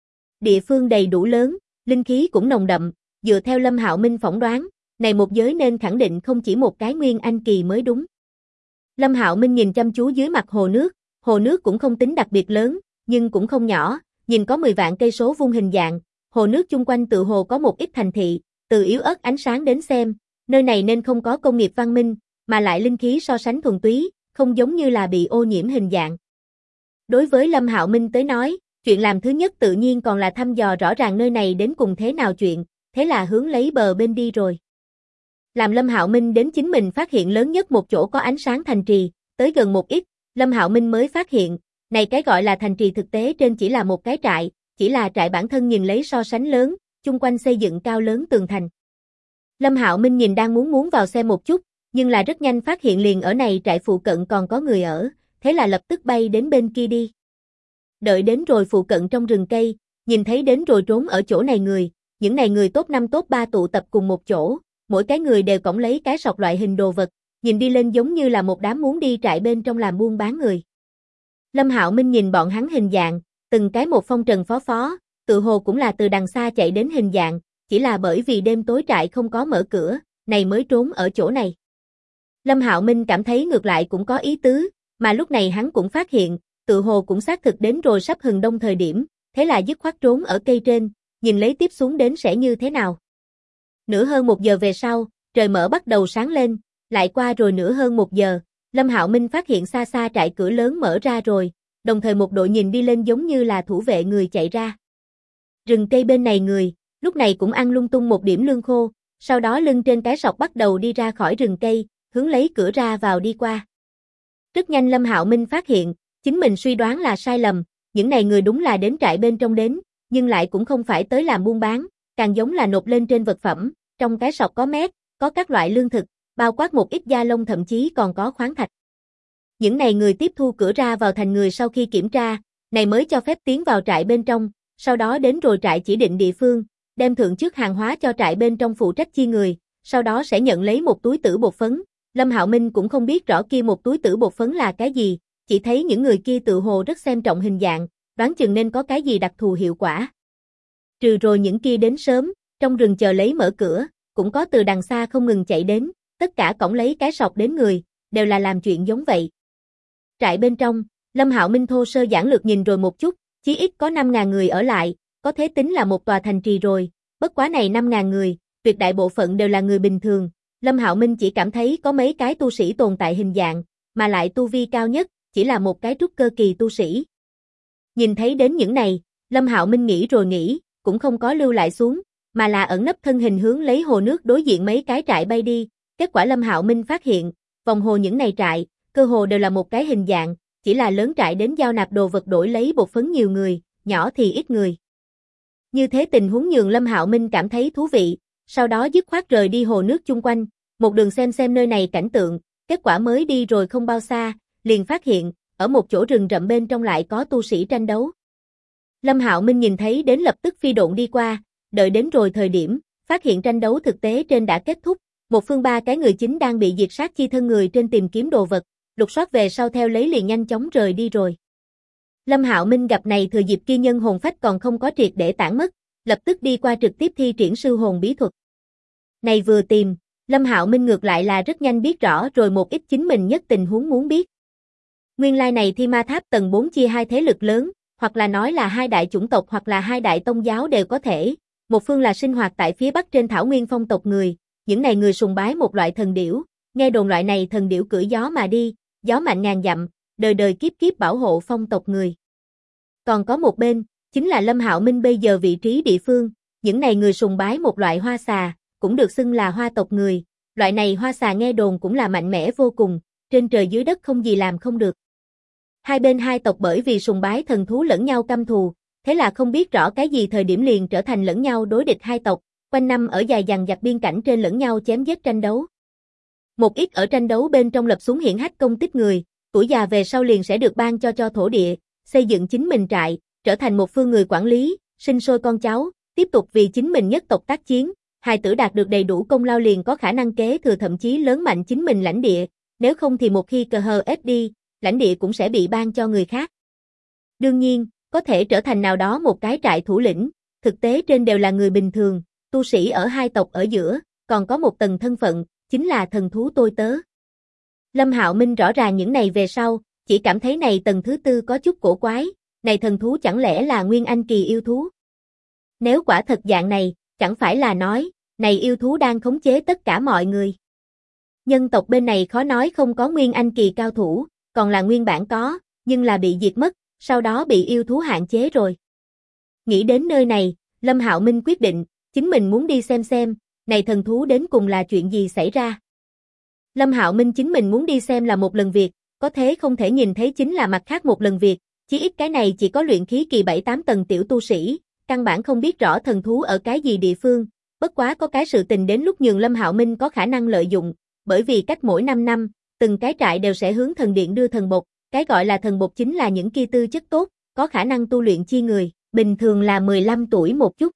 Địa phương đầy đủ lớn, linh khí cũng nồng đậm, dựa theo Lâm Hạo Minh phỏng đoán, này một giới nên khẳng định không chỉ một cái nguyên anh kỳ mới đúng. Lâm Hạo Minh nhìn chăm chú dưới mặt hồ nước cũng không tính đặc biệt lớn, nhưng cũng không nhỏ, nhìn có 10 vạn cây số vuông hình dạng, hồ nước chung quanh tự hồ có một ít thành thị, từ yếu ớt ánh sáng đến xem, nơi này nên không có công nghiệp văn minh, mà lại linh khí so sánh thuần túy, không giống như là bị ô nhiễm hình dạng. Đối với Lâm Hạo Minh tới nói, chuyện làm thứ nhất tự nhiên còn là thăm dò rõ ràng nơi này đến cùng thế nào chuyện, thế là hướng lấy bờ bên đi rồi. Làm Lâm Hạo Minh đến chính mình phát hiện lớn nhất một chỗ có ánh sáng thành trì, tới gần một ít, Lâm Hạo Minh mới phát hiện, này cái gọi là thành trì thực tế trên chỉ là một cái trại, chỉ là trại bản thân nhìn lấy so sánh lớn, chung quanh xây dựng cao lớn tường thành. Lâm Hạo Minh nhìn đang muốn vào xem một chút, nhưng là rất nhanh phát hiện liền ở này trại phụ cận còn có người ở, thế là lập tức bay đến bên kia đi. Đợi đến rồi phụ cận trong rừng cây, nhìn thấy đến rồi trốn ở chỗ này người, những này người top 5 top 3 tụ tập cùng một chỗ, mỗi cái người đều cõng lấy cái sọt loại hình đồ vật, nhìn đi lên giống như là một đám muốn đi trại bên trong làm buôn bán người. Lâm Hạo Minh nhìn bọn hắn hình dạng, từng cái một phong trần phó, tự hồ cũng là từ đằng xa chạy đến hình dạng, chỉ là bởi vì đêm tối trại không có mở cửa, này mới trốn ở chỗ này. Lâm Hạo Minh cảm thấy ngược lại cũng có ý tứ, mà lúc này hắn cũng phát hiện, tự hồ cũng xác thực đến rồi sắp hừng đông thời điểm, thế là dứt khoát trốn ở cây trên, nhìn lấy tiếp xuống đến sẽ như thế nào. Nửa hơn 1 giờ về sau, trời mở bắt đầu sáng lên, lại qua rồi nửa hơn 1 giờ, Lâm Hạo Minh phát hiện xa xa trại cửa lớn mở ra rồi, đồng thời một đội nhìn đi lên giống như là thủ vệ người chạy ra. Rừng cây bên này người, lúc này cũng ăn lung tung một điểm lương khô, sau đó lưng trên cái sọt bắt đầu đi ra khỏi rừng cây, hướng lấy cửa ra vào đi qua. Rất nhanh Lâm Hạo Minh phát hiện, chính mình suy đoán là sai lầm, những này người đúng là đến trại bên trong đến, nhưng lại cũng không phải tới làm buôn bán, càng giống là nộp lên trên vật phẩm, trong cái sọt có mét, có các loại lương thực, bao quát một ít da lông thậm chí còn có khoáng thạch. Những này người tiếp thu cửa ra vào thành người sau khi kiểm tra, này mới cho phép tiến vào trại bên trong, sau đó đến rồi trại chỉ định địa phương, đem thượng trước hàng hóa cho trại bên trong phụ trách chi người, sau đó sẽ nhận lấy một túi tử bột phấn. Lâm Hạo Minh cũng không biết rõ kia một túi tử bột phấn là cái gì, chỉ thấy những người kia tự hồ rất xem trọng hình dạng, đoán chừng nên có cái gì đặc thù hiệu quả. Trừ rồi những kia đến sớm, trong rừng chờ lấy mở cửa, cũng có từ đằng xa không ngừng chạy đến, tất cả cõng lấy cái sọt đến người, đều là làm chuyện giống vậy. Trại bên trong, Lâm Hạo Minh thô sơ giản lược nhìn rồi một chút, chí ít có 5.000 người ở lại, có thể tính là một tòa thành trì rồi, bất quá này 5.000 người, tuyệt đại bộ phận đều là người bình thường, Lâm Hạo Minh chỉ cảm thấy có mấy cái tu sĩ tồn tại hình dạng, mà lại tu vi cao nhất, chỉ là một cái trúc cơ kỳ tu sĩ. Nhìn thấy đến những này, Lâm Hạo Minh nghĩ rồi nghĩ, cũng không có lưu lại xuống, mà là ẩn nấp thân hình hướng lấy hồ nước đối diện mấy cái trại bay đi, kết quả Lâm Hạo Minh phát hiện, vòng hồ những này trại, cơ hồ đều là một cái hình dạng, chỉ là lớn trại đến giao nạp đồ vật đổi lấy bột phấn nhiều người, nhỏ thì ít người. Như thế tình huống nhường Lâm Hạo Minh cảm thấy thú vị, sau đó dứt khoát rời đi hồ nước chung quanh, một đường xem nơi này cảnh tượng, kết quả mới đi rồi không bao xa, liền phát hiện, ở một chỗ rừng rậm bên trong lại có tu sĩ tranh đấu. Lâm Hạo Minh nhìn thấy đến lập tức phi độn đi qua, đợi đến rồi thời điểm, phát hiện tranh đấu thực tế trên đã kết thúc, 1/3 cái người chính đang bị diệt sát chi thân người trên tìm kiếm đồ vật, lục soát về sau theo lấy liền nhanh chóng rời đi rồi. Lâm Hạo Minh gặp này thừa dịp kia nhân hồn phách còn không có triệt để tản mất, lập tức đi qua trực tiếp thi triển sư hồn bí thuật. Này vừa tìm, Lâm Hạo Minh ngược lại là rất nhanh biết rõ rồi một ít chính mình nhất tình huống muốn biết. Nguyên lai này Thi Ma Tháp tầng 4 chia hai thế lực lớn, hoặc là nói là hai đại chủng tộc hoặc là hai đại tông giáo đều có thể. Một phương là sinh hoạt tại phía bắc trên thảo nguyên phong tộc người, những này người sùng bái một loại thần điểu, nghe đồn loại này thần điểu cưỡi gió mà đi, gió mạnh ngàn dặm, đời đời kiếp kiếp bảo hộ phong tộc người. Còn có một bên, chính là Lâm Hạo Minh bây giờ vị trí địa phương, những này người sùng bái một loại hoa xà, cũng được xưng là hoa tộc người, loại này hoa xà nghe đồn cũng là mạnh mẽ vô cùng, trên trời dưới đất không gì làm không được. Hai bên hai tộc bởi vì sùng bái thần thú lẫn nhau căm thù, thế là không biết rõ cái gì thời điểm liền trở thành lẫn nhau đối địch hai tộc, quanh năm ở dài dằng dặc biên cảnh trên lẫn nhau chém giết tranh đấu. Một ít ở tranh đấu bên trong lập xuống hiển hách công tích người, tuổi già về sau liền sẽ được ban cho thổ địa, xây dựng chính mình trại, trở thành một phương người quản lý, sinh sôi con cháu, tiếp tục vì chính mình nhất tộc tác chiến, hài tử đạt được đầy đủ công lao liền có khả năng kế thừa thậm chí lớn mạnh chính mình lãnh địa, nếu không thì một khi cờ hờ ép đi, lãnh địa cũng sẽ bị ban cho người khác. Đương nhiên, có thể trở thành nào đó một cái trại thủ lĩnh, thực tế trên đều là người bình thường, tu sĩ ở hai tộc ở giữa, còn có một tầng thân phận, chính là thần thú tôi tớ. Lâm Hạo Minh rõ ràng những này về sau, chỉ cảm thấy này tầng thứ tư có chút cổ quái, này thần thú chẳng lẽ là nguyên anh kỳ yêu thú? Nếu quả thật dạng này, chẳng phải là nói, này yêu thú đang khống chế tất cả mọi người. Nhân tộc bên này khó nói không có nguyên anh kỳ cao thủ, còn là nguyên bản có, nhưng là bị diệt mất, sau đó bị yêu thú hạn chế rồi. Nghĩ đến nơi này, Lâm Hạo Minh quyết định, chính mình muốn đi xem, này thần thú đến cùng là chuyện gì xảy ra. Lâm Hạo Minh chính mình muốn đi xem là một lần việc, có thế không thể nhìn thấy chính là mặt khác một lần việc, chí ít cái này chỉ có luyện khí kỳ 7-8 tầng tiểu tu sĩ, căn bản không biết rõ thần thú ở cái gì địa phương, bất quá có cái sự tình đến lúc nhường Lâm Hạo Minh có khả năng lợi dụng, bởi vì cách mỗi 5 năm, từng cái trại đều sẽ hướng thần điện đưa thần bột, cái gọi là thần bột chính là những kia tư chất tốt, có khả năng tu luyện chi người, bình thường là 15 tuổi một chút.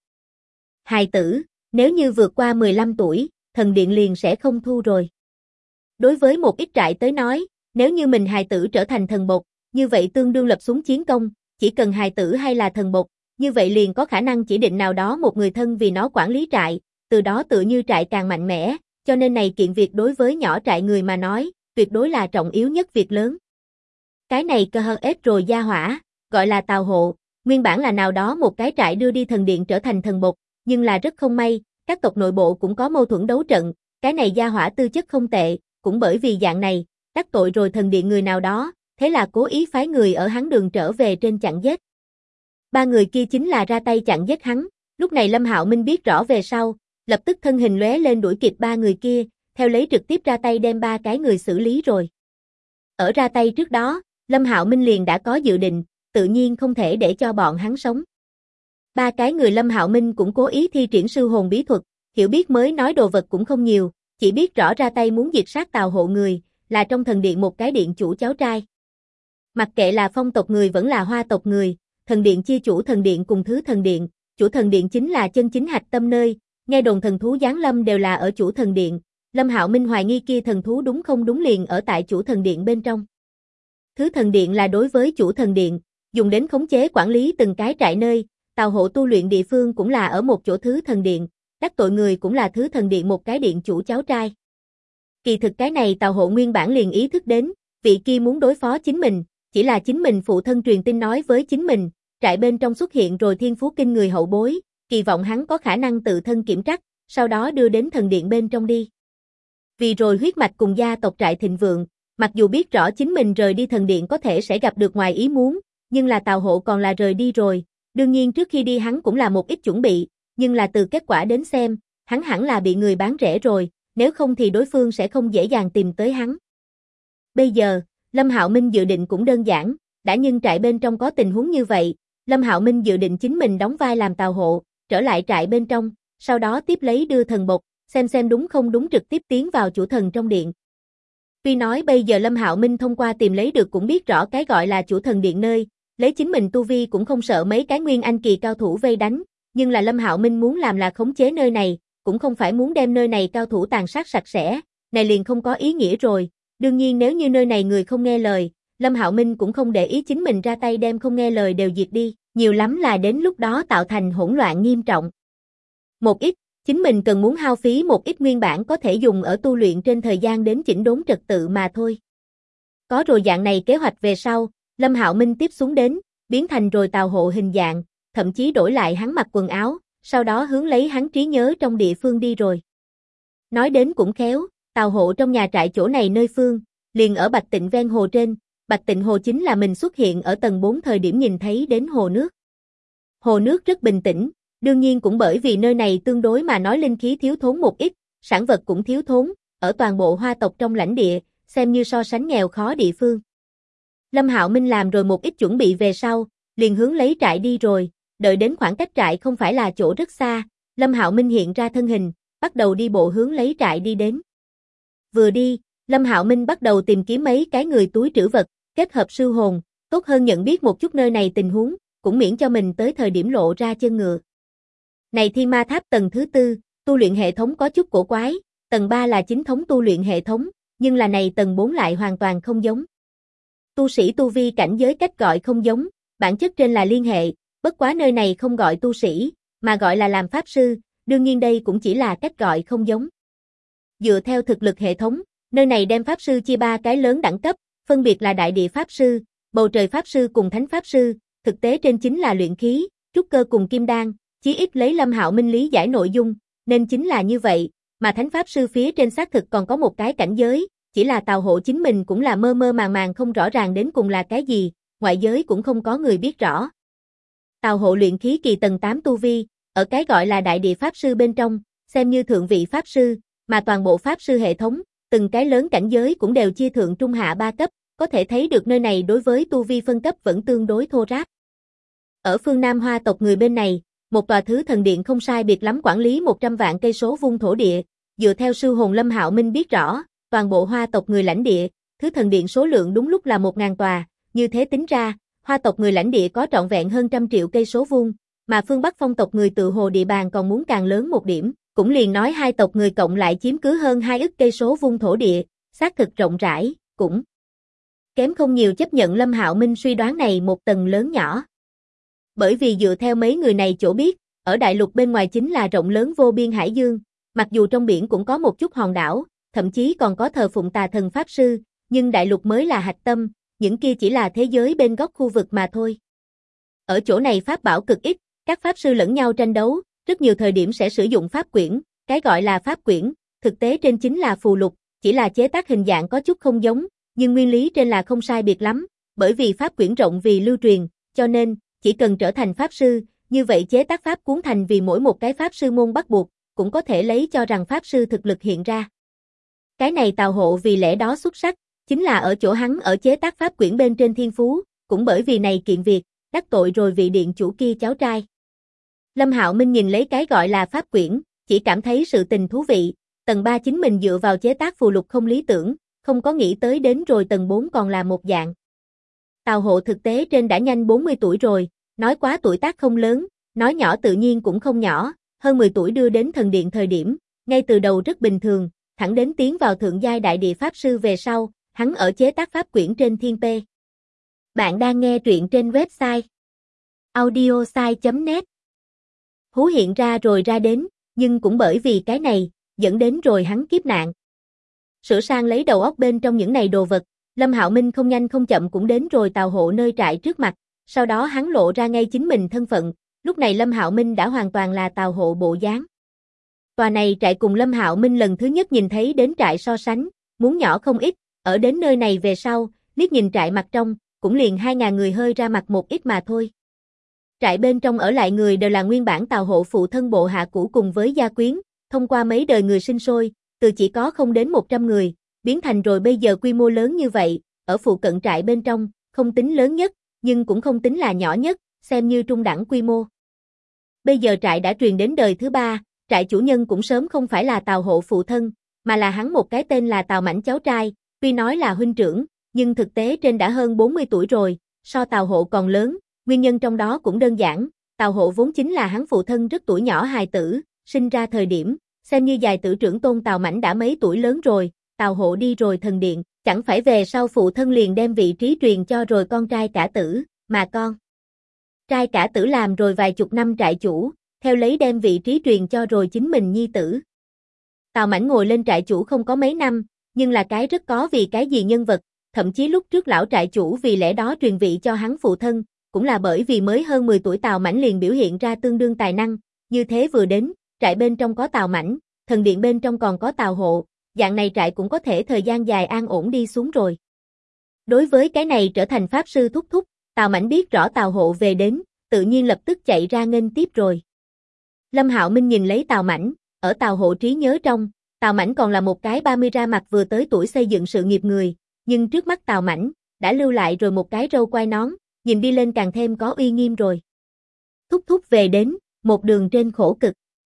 Hài tử, nếu như vượt qua 15 tuổi, thần điện liền sẽ không thu rồi. Đối với một ít trại tới nói, nếu như mình hài tử trở thành thần bột, như vậy tương đương lập xuống chiến công, chỉ cần hài tử hay là thần bột, như vậy liền có khả năng chỉ định nào đó một người thân vì nó quản lý trại, từ đó tự như trại càng mạnh mẽ, cho nên này kiện việc đối với nhỏ trại người mà nói, tuyệt đối là trọng yếu nhất việc lớn. Cái này cơ hơ ép rồi gia hỏa, gọi là Tào Hộ, nguyên bản là nào đó một cái trại đưa đi thần điện trở thành thần bột, nhưng là rất không may, các tộc nội bộ cũng có mâu thuẫn đấu trận, cái này gia hỏa tư chất không tệ, cũng bởi vì dạng này, đắc tội rồi thần điện người nào đó, thế là cố ý phái người ở hắn đường trở về trên chặn giết. Ba người kia chính là ra tay chặn giết hắn, lúc này Lâm Hạo Minh biết rõ về sau, lập tức thân hình lóe lên đuổi kịp ba người kia, theo lấy trực tiếp ra tay đem ba cái người xử lý rồi. Ở ra tay trước đó, Lâm Hạo Minh liền đã có dự định, tự nhiên không thể để cho bọn hắn sống. Ba cái người Lâm Hạo Minh cũng cố ý thi triển sư hồn bí thuật, hiểu biết mới nói đồ vật cũng không nhiều, chỉ biết rõ ra tay muốn diệt sát Tào Hộ người, là trong thần điện một cái điện chủ cháu trai. Mặc kệ là phong tộc người vẫn là hoa tộc người, thần điện chia chủ thần điện cùng thứ thần điện, chủ thần điện chính là chân chính hạch tâm nơi, nghe đồn thần thú giáng lâm đều là ở chủ thần điện, Lâm Hạo Minh hoài nghi kia thần thú đúng không đúng liền ở tại chủ thần điện bên trong. Thứ thần điện là đối với chủ thần điện, dùng đến khống chế quản lý từng cái trại nơi, Tào Hộ tu luyện địa phương cũng là ở một chỗ thứ thần điện, đắc tội người cũng là thứ thần điện một cái điện chủ cháu trai. Kỳ thực cái này Tào Hộ nguyên bản liền ý thức đến, vị kia muốn đối phó chính mình, chỉ là chính mình phụ thân truyền tin nói với chính mình, trại bên trong xuất hiện rồi thiên phú kinh người hậu bối, kỳ vọng hắn có khả năng tự thân kiểm trắc, sau đó đưa đến thần điện bên trong đi. Vì rồi huyết mạch cùng gia tộc trại thịnh vượng, mặc dù biết rõ chính mình rời đi thần điện có thể sẽ gặp được ngoài ý muốn, nhưng là Tào Hộ còn là rời đi rồi, đương nhiên trước khi đi hắn cũng là một ít chuẩn bị, nhưng là từ kết quả đến xem, hắn hẳn là bị người bán rẻ rồi, nếu không thì đối phương sẽ không dễ dàng tìm tới hắn. Bây giờ, Lâm Hạo Minh dự định cũng đơn giản, đã nhưng trại bên trong có tình huống như vậy, Lâm Hạo Minh dự định chính mình đóng vai làm Tào Hộ, trở lại trại bên trong, sau đó tiếp lấy đưa thần bột, xem đúng không đúng trực tiếp tiến vào chủ thần trong điện. Tuy nói bây giờ Lâm Hạo Minh thông qua tìm lấy được cũng biết rõ cái gọi là chủ thần điện nơi, lấy chính mình tu vi cũng không sợ mấy cái nguyên anh kỳ cao thủ vây đánh, nhưng là Lâm Hạo Minh muốn làm là khống chế nơi này, cũng không phải muốn đem nơi này cao thủ tàn sát sạch sẽ, này liền không có ý nghĩa rồi. Đương nhiên nếu như nơi này người không nghe lời, Lâm Hạo Minh cũng không để ý chính mình ra tay đem không nghe lời đều diệt đi, nhiều lắm là đến lúc đó tạo thành hỗn loạn nghiêm trọng. Một ít, chính mình cần muốn hao phí một ít nguyên bản có thể dùng ở tu luyện trên thời gian đến chỉnh đốn trật tự mà thôi. Có rồi dạng này kế hoạch về sau, Lâm Hạo Minh tiếp xuống đến, biến thành rồi Tào Hộ hình dạng, thậm chí đổi lại hắn mặc quần áo, sau đó hướng lấy hắn trí nhớ trong địa phương đi rồi. Nói đến cũng khéo, Tào Hộ trong nhà trại chỗ này nơi phương, liền ở Bạch Tịnh ven hồ trên, Bạch Tịnh hồ chính là mình xuất hiện ở tầng 4 thời điểm nhìn thấy đến hồ nước. Hồ nước rất bình tĩnh, đương nhiên cũng bởi vì nơi này tương đối mà nói linh khí thiếu thốn một ít, sản vật cũng thiếu thốn, ở toàn bộ hoa tộc trong lãnh địa, xem như so sánh nghèo khó địa phương. Lâm Hạo Minh làm rồi một ít chuẩn bị về sau, liền hướng lấy trại đi rồi, đợi đến khoảng cách trại không phải là chỗ rất xa, Lâm Hạo Minh hiện ra thân hình, bắt đầu đi bộ hướng lấy trại đi đến. Vừa đi, Lâm Hạo Minh bắt đầu tìm kiếm mấy cái người túi trữ vật, kết hợp sư hồn, tốt hơn nhận biết một chút nơi này tình huống, cũng miễn cho mình tới thời điểm lộ ra chân ngựa. Này Thiên Ma Tháp tầng thứ 4, tu luyện hệ thống có chút cổ quái, tầng 3 là chính thống tu luyện hệ thống, nhưng là này tầng 4 lại hoàn toàn không giống. Tu sĩ tu vi cảnh giới cách gọi không giống, bản chất trên là liên hệ, bất quá nơi này không gọi tu sĩ, mà gọi là làm pháp sư, đương nhiên đây cũng chỉ là cách gọi không giống. Dựa theo thực lực hệ thống, nơi này đem pháp sư chia 3 cái lớn đẳng cấp, phân biệt là đại địa pháp sư, bầu trời pháp sư cùng thánh pháp sư, thực tế trên chính là luyện khí, trúc cơ cùng kim đan, chí ít lấy Lâm Hạo Minh lý giải nội dung, nên chính là như vậy, mà thánh pháp sư phía trên xác thực còn có một cái cảnh giới, chỉ là Tào Hộ chính mình cũng là mơ mơ màng màng không rõ ràng đến cùng là cái gì, ngoại giới cũng không có người biết rõ. Tào Hộ luyện khí kỳ tầng 8 tu vi, ở cái gọi là đại địa pháp sư bên trong, xem như thượng vị pháp sư, mà toàn bộ pháp sư hệ thống, từng cái lớn cảnh giới cũng đều chia thượng trung hạ 3 cấp, có thể thấy được nơi này đối với tu vi phân cấp vẫn tương đối thô ráp. Ở phương Nam Hoa tộc người bên này, một tòa thứ thần điện không sai biệt lắm quản lý 100 vạn cây số vuông thổ địa, dựa theo sư hồn Lâm Hạo Minh biết rõ, toàn bộ Hoa tộc người lãnh địa, thứ thần điện số lượng đúng lúc là 1000 tòa, như thế tính ra, Hoa tộc người lãnh địa có trọn vẹn hơn 100 triệu cây số vuông, mà phương Bắc Phong tộc người tự hồ địa bàn còn muốn càng lớn một điểm, cũng liền nói hai tộc người cộng lại chiếm cứ hơn 2 ức cây số vuông thổ địa, xác thực rộng rãi, cũng kém không nhiều chấp nhận Lâm Hạo Minh suy đoán này một tầng lớn nhỏ. Bởi vì dựa theo mấy người này chỗ biết, ở đại lục bên ngoài chính là rộng lớn vô biên hải dương, mặc dù trong biển cũng có một chút hòn đảo, thậm chí còn có thờ phụng tà thần pháp sư, nhưng đại lục mới là hạch tâm, những kia chỉ là thế giới bên góc khu vực mà thôi. Ở chỗ này pháp bảo cực ít, các pháp sư lẫn nhau tranh đấu, rất nhiều thời điểm sẽ sử dụng pháp quyển, cái gọi là pháp quyển, thực tế trên chính là phù lục, chỉ là chế tác hình dạng có chút không giống, nhưng nguyên lý trên là không sai biệt lắm, bởi vì pháp quyển rộng vì lưu truyền, cho nên, chỉ cần trở thành pháp sư, như vậy chế tác pháp cuốn thành vì mỗi một cái pháp sư môn bắt buộc, cũng có thể lấy cho rằng pháp sư thực lực hiện ra. Cái này Tào Hộ vì lẽ đó xuất sắc, chính là ở chỗ hắn ở chế tác pháp quyển bên trên thiên phú, cũng bởi vì này kiện việc, đắc tội rồi vị điện chủ kia cháu trai. Lâm Hạo Minh nhìn lấy cái gọi là pháp quyển, chỉ cảm thấy sự tình thú vị, tầng 3 chính mình dựa vào chế tác phù lục không lý tưởng, không có nghĩ tới đến rồi tầng 4 còn là một dạng. Tào Hộ thực tế trên đã nhanh 40 tuổi rồi, nói quá tuổi tác không lớn, nói nhỏ tự nhiên cũng không nhỏ, hơn 10 tuổi đưa đến thần điện thời điểm, ngay từ đầu rất bình thường, thẳng đến tiến vào thượng giai đại địa pháp sư về sau, hắn ở chế tác pháp quyển trên thiên p. Bạn đang nghe truyện trên website audiosai.net. Hú hiện ra rồi ra đến, nhưng cũng bởi vì cái này, dẫn đến rồi hắn kiếp nạn. Sửa sang lấy đầu óc bên trong những này đồ vật, Lâm Hạo Minh không nhanh không chậm cũng đến rồi Tào Hộ nơi trại trước mặt, sau đó hắn lộ ra ngay chính mình thân phận, lúc này Lâm Hạo Minh đã hoàn toàn là Tào Hộ bộ dáng. Tòa này trại cùng Lâm Hạo Minh lần thứ nhất nhìn thấy đến trại so sánh, muốn nhỏ không ít, ở đến nơi này về sau, liếc nhìn trại mặt trong, cũng liền 2000 người hơi ra mặt một ít mà thôi. Trại bên trong ở lại người đều là nguyên bản Tào Hộ phụ thân bộ hạ cũ cùng với gia quyến, thông qua mấy đời người sinh sôi, từ chỉ có không đến 100 người, biến thành rồi bây giờ quy mô lớn như vậy, ở phụ cận trại bên trong, không tính lớn nhất, nhưng cũng không tính là nhỏ nhất, xem như trung đẳng quy mô. Bây giờ trại đã truyền đến đời thứ 3, trại chủ nhân cũng sớm không phải là Tào Hộ phụ thân, mà là hắn một cái tên là Tào Mãnh cháu trai, tuy nói là huynh trưởng, nhưng thực tế trên đã hơn 40 tuổi rồi, so Tào Hộ còn lớn, nguyên nhân trong đó cũng đơn giản, Tào Hộ vốn chính là hắn phụ thân rất tuổi nhỏ hài tử, sinh ra thời điểm, xem như dài tử trưởng tôn Tào Mãnh đã mấy tuổi lớn rồi, Tào Hộ đi rồi thần điện, chẳng phải về sau phụ thân liền đem vị trí truyền cho rồi con trai cả tử, mà con trai cả tử làm rồi vài chục năm trại chủ, theo lấy đem vị trí truyền cho rồi chính mình nhi tử. Tào Mãnh ngồi lên trại chủ không có mấy năm, nhưng là cái rất có vì cái gì nhân vật, thậm chí lúc trước lão trại chủ vì lẽ đó truyền vị cho hắn phụ thân, cũng là bởi vì mới hơn 10 tuổi Tào Mãnh liền biểu hiện ra tương đương tài năng, như thế vừa đến, trại bên trong có Tào Mãnh, thần điện bên trong còn có Tào Hộ, dạng này trại cũng có thể thời gian dài an ổn đi xuống rồi. Đối với cái này trở thành pháp sư thúc thúc, Tào Mãnh biết rõ Tào Hộ về đến, tự nhiên lập tức chạy ra nghênh tiếp rồi. Lâm Hạo Minh nhìn lấy Tào Mãnh, ở Tào Hộ trí nhớ trong, Tào Mãnh còn là một cái 30 ra mặt vừa tới tuổi xây dựng sự nghiệp người, nhưng trước mắt Tào Mãnh đã lưu lại rồi một cái râu quai nón, nhìn đi lên càng thêm có uy nghiêm rồi. Thúc thúc về đến, một đường trên khổ cực.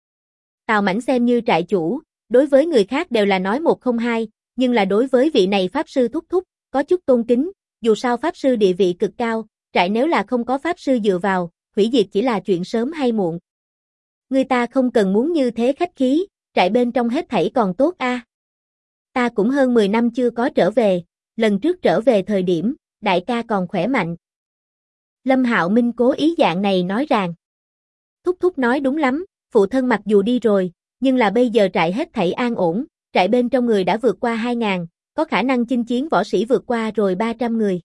Tào Mãnh xem như trại chủ, đối với người khác đều là nói một không hai, nhưng là đối với vị này pháp sư thúc thúc, có chút tôn kính, dù sao pháp sư địa vị cực cao, trại nếu là không có pháp sư dựa vào, hủy diệt chỉ là chuyện sớm hay muộn. Người ta không cần muốn như thế khách khí, trại bên trong hết thảy còn tốt a. Ta cũng hơn 10 năm chưa có trở về, lần trước trở về thời điểm, đại ca còn khỏe mạnh. Lâm Hạo Minh cố ý dạng này nói rằng. Thúc thúc nói đúng lắm, phụ thân mặc dù đi rồi, nhưng là bây giờ trại hết thảy an ổn, trại bên trong người đã vượt qua 2.000, có khả năng chinh chiến võ sĩ vượt qua rồi 300 người.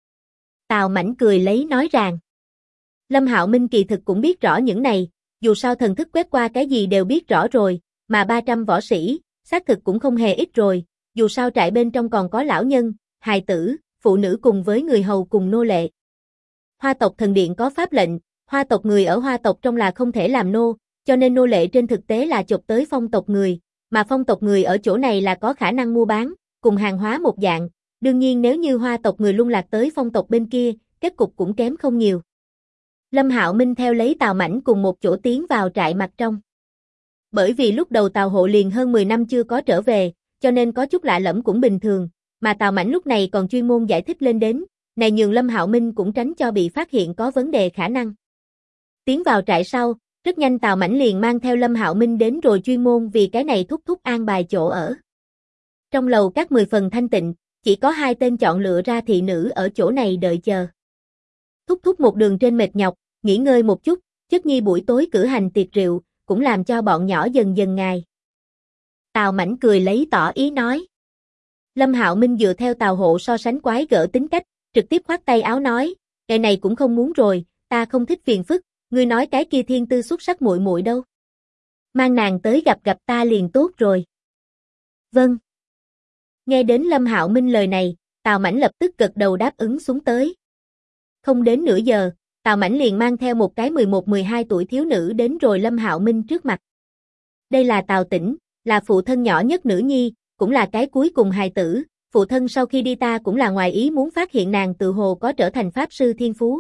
Tào Mãnh cười lấy nói rằng. Lâm Hạo Minh kỳ thực cũng biết rõ những này, dù sao thần thức quét qua cái gì đều biết rõ rồi, mà 300 võ sĩ, xác thực cũng không hề ít rồi, dù sao trại bên trong còn có lão nhân, hài tử, phụ nữ cùng với người hầu cùng nô lệ. Hoa tộc thần điện có pháp lệnh, hoa tộc người ở hoa tộc trong là không thể làm nô, cho nên nô lệ trên thực tế là chộp tới phong tộc người, mà phong tộc người ở chỗ này là có khả năng mua bán, cùng hàng hóa một dạng, đương nhiên nếu như hoa tộc người lung lạc tới phong tộc bên kia, kết cục cũng kém không nhiều. Lâm Hạo Minh theo lấy Tào Mãnh cùng một chỗ tiến vào trại mặt trong. Bởi vì lúc đầu Tào Hộ liền hơn 10 năm chưa có trở về, cho nên có chút lạ lẫm cũng bình thường, mà Tào Mãnh lúc này còn chuyên môn giải thích lên đến, này nhường Lâm Hạo Minh cũng tránh cho bị phát hiện có vấn đề khả năng. Tiến vào trại sau, rất nhanh Tào Mãnh liền mang theo Lâm Hạo Minh đến rồi chuyên môn vì cái này thúc thúc an bài chỗ ở. Trong lầu các 10 phần thanh tịnh, chỉ có 2 tên chọn lựa ra thị nữ ở chỗ này đợi chờ. Thúc thúc một đường trên mệt nhọc, nghỉ ngơi một chút, chất nhi buổi tối cử hành tiệc rượu, cũng làm cho bọn nhỏ dần dần ngài. Tào Mãnh cười lấy tỏ ý nói. Lâm Hạo Minh dựa theo Tào Hộ so sánh quái gở tính cách, trực tiếp khoát tay áo nói, ngày này cũng không muốn rồi, ta không thích phiền phức, ngươi nói cái kia thiên tư xuất sắc muội muội đâu. Mang nàng tới gặp ta liền tốt rồi. Vâng. Nghe đến Lâm Hạo Minh lời này, Tào Mãnh lập tức gật đầu đáp ứng xuống tới. Không đến nửa giờ, Tào Mãnh liền mang theo một cái 11-12 tuổi thiếu nữ đến rồi Lâm Hạo Minh trước mặt. Đây là Tào Tĩnh, là phụ thân nhỏ nhất nữ nhi, cũng là cái cuối cùng hài tử, phụ thân sau khi đi ta cũng là ngoài ý muốn phát hiện nàng tự hồ có trở thành pháp sư thiên phú.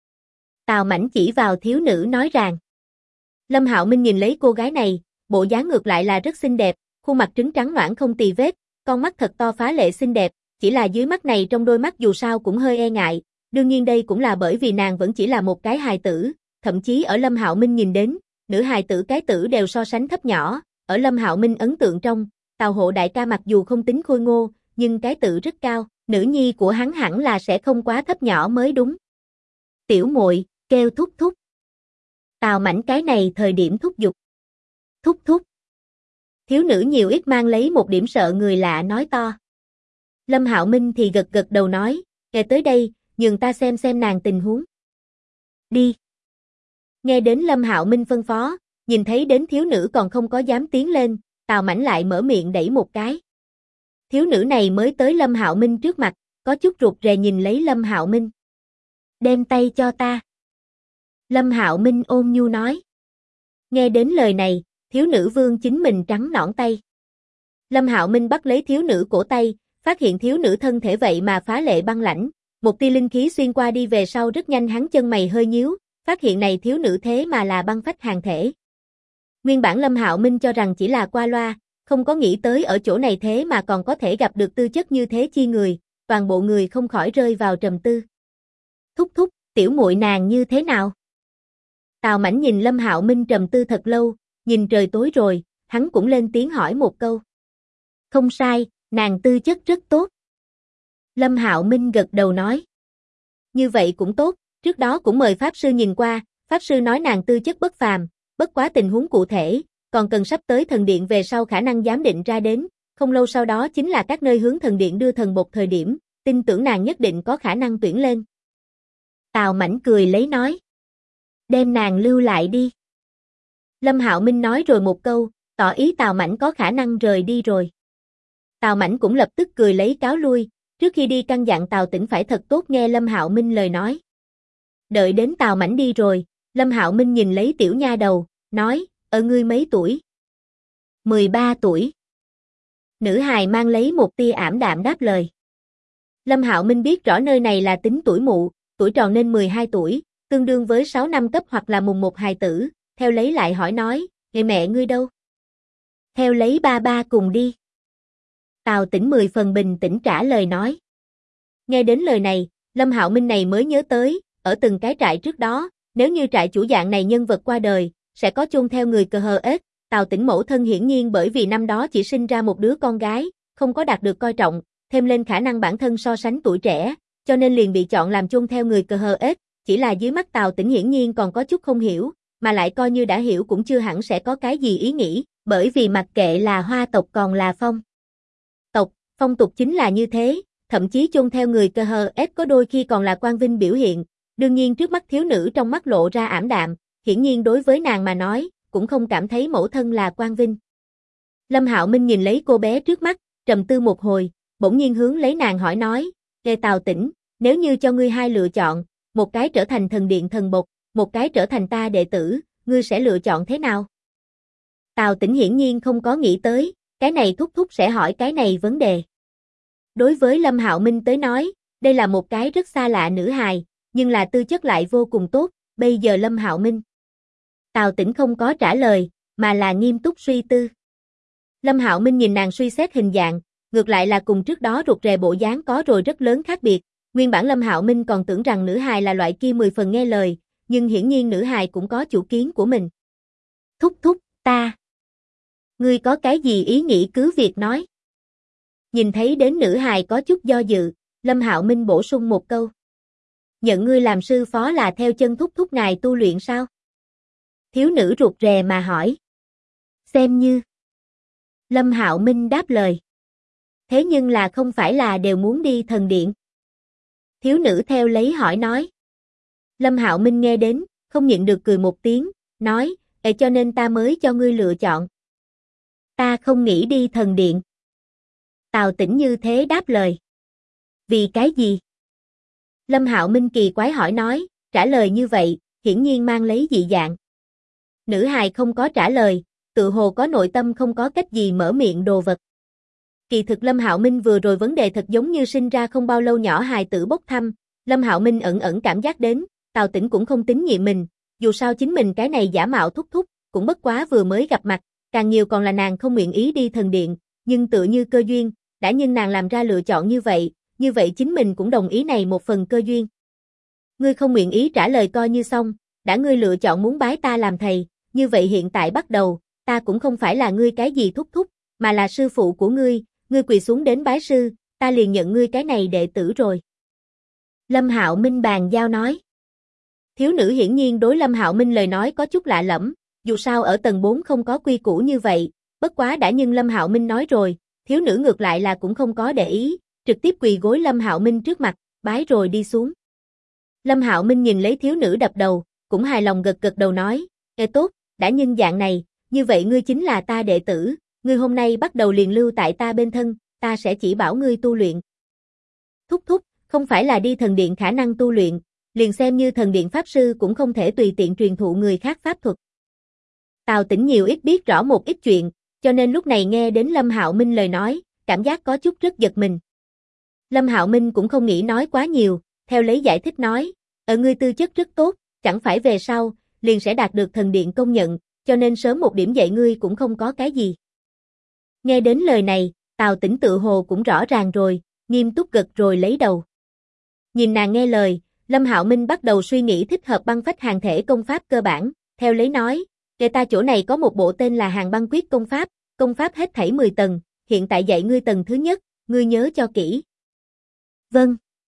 Tào Mãnh chỉ vào thiếu nữ nói rằng. Lâm Hạo Minh nhìn lấy cô gái này, bộ dáng ngược lại là rất xinh đẹp, khuôn mặt trứng trắng nõn không tì vết, con mắt thật to phá lệ xinh đẹp, chỉ là dưới mắt này trong đôi mắt dù sao cũng hơi e ngại, đương nhiên đây cũng là bởi vì nàng vẫn chỉ là một cái hài tử, thậm chí ở Lâm Hạo Minh nhìn đến, nữ hài tử cái tử đều so sánh thấp nhỏ, ở Lâm Hạo Minh ấn tượng trong, Tào Hộ đại ca mặc dù không tính khôi ngô, nhưng cái tử rất cao, nữ nhi của hắn hẳn là sẽ không quá thấp nhỏ mới đúng. Tiểu muội, kêu thúc thúc. Tào Mãnh cái này thời điểm thúc giục. Thúc thúc. Thiếu nữ nhiều ít mang lấy một điểm sợ người lạ nói to. Lâm Hạo Minh thì gật gật đầu nói, nghe tới đây, nhường ta xem nàng tình huống. Đi. Nghe đến Lâm Hạo Minh phân phó, nhìn thấy đến thiếu nữ còn không có dám tiến lên, Tào Mãnh lại mở miệng đẩy một cái. Thiếu nữ này mới tới Lâm Hạo Minh trước mặt, có chút rụt rè nhìn lấy Lâm Hạo Minh. Đem tay cho ta. Lâm Hạo Minh ôn nhu nói. Nghe đến lời này, thiếu nữ vương chính mình trắng nõn tay. Lâm Hạo Minh bắt lấy thiếu nữ cổ tay, phát hiện thiếu nữ thân thể vậy mà phá lệ băng lãnh, một tia linh khí xuyên qua đi về sau rất nhanh hắn chân mày hơi nhíu, phát hiện này thiếu nữ thế mà là băng phách hàng thể. Nguyên bản Lâm Hạo Minh cho rằng chỉ là qua loa, không có nghĩ tới ở chỗ này thế mà còn có thể gặp được tư chất như thế chi người, toàn bộ người không khỏi rơi vào trầm tư. Thúc thúc, tiểu muội nàng như thế nào? Tào Mãnh nhìn Lâm Hạo Minh trầm tư thật lâu, nhìn trời tối rồi, hắn cũng lên tiếng hỏi một câu. Không sai, nàng tư chất rất tốt. Lâm Hạo Minh gật đầu nói. Như vậy cũng tốt, trước đó cũng mời Pháp Sư nhìn qua, Pháp Sư nói nàng tư chất bất phàm, bất quá tình huống cụ thể, còn cần sắp tới thần điện về sau khả năng giám định ra đến, không lâu sau đó chính là các nơi hướng thần điện đưa thần bột thời điểm, tin tưởng nàng nhất định có khả năng tuyển lên. Tào Mãnh cười lấy nói. Đem nàng lưu lại đi. Lâm Hạo Minh nói rồi một câu, tỏ ý Tào Mãnh có khả năng rời đi rồi. Tào Mãnh cũng lập tức cười lấy cáo lui, trước khi đi căn dặn Tào Tĩnh phải thật tốt nghe Lâm Hạo Minh lời nói. Đợi đến Tào Mãnh đi rồi, Lâm Hạo Minh nhìn lấy tiểu nha đầu, nói, ngươi mấy tuổi? 13 tuổi. Nữ hài mang lấy một tia ảm đạm đáp lời. Lâm Hạo Minh biết rõ nơi này là tính tuổi mụ, tuổi tròn nên 12 tuổi, tương đương với 6 năm cấp hoặc là mùng 1 hài tử, theo lấy lại hỏi nói, ngày mẹ ngươi đâu? Theo lấy ba ba cùng đi. Tào Tĩnh 10 phần bình tĩnh trả lời nói. Nghe đến lời này, Lâm Hạo Minh này mới nhớ tới, ở từng cái trại trước đó, nếu như trại chủ dạng này nhân vật qua đời, sẽ có chôn theo người cờ hờ ếch, Tào Tĩnh mẫu thân hiển nhiên bởi vì năm đó chỉ sinh ra một đứa con gái, không có đạt được coi trọng, thêm lên khả năng bản thân so sánh tuổi trẻ, cho nên liền bị chọn làm chôn theo người cờ hờ ết, chỉ là dưới mắt Tào Tĩnh hiển nhiên còn có chút không hiểu, mà lại coi như đã hiểu cũng chưa hẳn sẽ có cái gì ý nghĩ, bởi vì mặc kệ là Hoa tộc còn là Phong tộc, phong tục chính là như thế, thậm chí chôn theo người cờ hờ ết có đôi khi còn là quang vinh biểu hiện, đương nhiên trước mắt thiếu nữ trong mắt lộ ra ảm đạm, hiển nhiên đối với nàng mà nói, cũng không cảm thấy mẫu thân là quang vinh. Lâm Hạo Minh nhìn lấy cô bé trước mắt, trầm tư một hồi, bỗng nhiên hướng lấy nàng hỏi nói, Ê Tào Tĩnh, nếu như cho ngươi hai lựa chọn, một cái trở thành thần điện thần bộc, một cái trở thành ta đệ tử, ngươi sẽ lựa chọn thế nào? Tào Tĩnh hiển nhiên không có nghĩ tới, cái này thúc thúc sẽ hỏi cái này vấn đề. Đối với Lâm Hạo Minh tới nói, đây là một cái rất xa lạ nữ hài, nhưng là tư chất lại vô cùng tốt, bây giờ Lâm Hạo Minh. Tào Tĩnh không có trả lời, mà là nghiêm túc suy tư. Lâm Hạo Minh nhìn nàng suy xét hình dạng, ngược lại là cùng trước đó rụt rè bộ dáng có rồi rất lớn khác biệt. Nguyên bản Lâm Hạo Minh còn tưởng rằng nữ hài là loại kia 10 phần nghe lời, nhưng hiển nhiên nữ hài cũng có chủ kiến của mình. Thúc thúc, ta. Ngươi có cái gì ý nghĩ cứ việc nói. Nhìn thấy đến nữ hài có chút do dự, Lâm Hạo Minh bổ sung một câu. Nhận ngươi làm sư phó là theo chân thúc thúc ngài tu luyện sao? Thiếu nữ rụt rè mà hỏi. Xem như. Lâm Hạo Minh đáp lời. Thế nhưng là không phải là đều muốn đi thần điện. Thiếu nữ theo lấy hỏi nói. Lâm Hạo Minh nghe đến, không nhịn được cười một tiếng, nói, cho nên ta mới cho ngươi lựa chọn. Ta không nghĩ đi thần điện. Tào Tĩnh như thế đáp lời. Vì cái gì? Lâm Hạo Minh kỳ quái hỏi nói, trả lời như vậy, hiển nhiên mang lấy dị dạng. Nữ hài không có trả lời, tự hồ có nội tâm không có cách gì mở miệng đồ vật. Kỳ thực Lâm Hạo Minh vừa rồi vấn đề thật giống như sinh ra không bao lâu nhỏ hài tử bốc thăm, Lâm Hạo Minh ẩn ẩn cảm giác đến, Tào Tĩnh cũng không tín nhiệm mình, dù sao chính mình cái này giả mạo thúc thúc, cũng bất quá vừa mới gặp mặt, càng nhiều còn là nàng không nguyện ý đi thần điện, nhưng tựa như cơ duyên, đã nhưng nàng làm ra lựa chọn như vậy chính mình cũng đồng ý này một phần cơ duyên. Ngươi không nguyện ý trả lời coi như xong, đã ngươi lựa chọn muốn bái ta làm thầy, như vậy hiện tại bắt đầu, ta cũng không phải là ngươi cái gì thúc thúc, mà là sư phụ của ngươi quỳ xuống đến bái sư, ta liền nhận ngươi cái này đệ tử rồi. Lâm Hạo Minh bàn giao nói. Thiếu nữ hiển nhiên đối Lâm Hạo Minh lời nói có chút lạ lẫm, dù sao ở tầng 4 không có quy củ như vậy, bất quá đã nhưng Lâm Hạo Minh nói rồi, thiếu nữ ngược lại là cũng không có để ý, trực tiếp quỳ gối Lâm Hạo Minh trước mặt, bái rồi đi xuống. Lâm Hạo Minh nhìn lấy thiếu nữ đập đầu, cũng hài lòng gật gật đầu nói, tốt, đã nhưng dạng này, như vậy ngươi chính là ta đệ tử, ngươi hôm nay bắt đầu liền lưu tại ta bên thân, ta sẽ chỉ bảo ngươi tu luyện. Thúc thúc, không phải là đi thần điện khả năng tu luyện, liền xem như thần điện pháp sư cũng không thể tùy tiện truyền thụ người khác pháp thuật. Tào Tĩnh nhiều ít biết rõ một ít chuyện, cho nên lúc này nghe đến Lâm Hạo Minh lời nói, cảm giác có chút rất giật mình. Lâm Hạo Minh cũng không nghĩ nói quá nhiều, theo lấy giải thích nói, ngươi tư chất rất tốt, chẳng phải về sau, liền sẽ đạt được thần điện công nhận, cho nên sớm một điểm dạy ngươi cũng không có cái gì. Nghe đến lời này, Tào Tĩnh tự hồ cũng rõ ràng rồi, nghiêm túc gật rồi lấy đầu. Nhìn nàng nghe lời, Lâm Hạo Minh bắt đầu suy nghĩ thích hợp băng phách hàng thể công pháp cơ bản, theo lấy nói, ta chỗ này có một bộ tên là Hàng Băng Quyết công pháp hết thảy 10 tầng, hiện tại dạy ngươi tầng thứ nhất, ngươi nhớ cho kỹ. Vâng.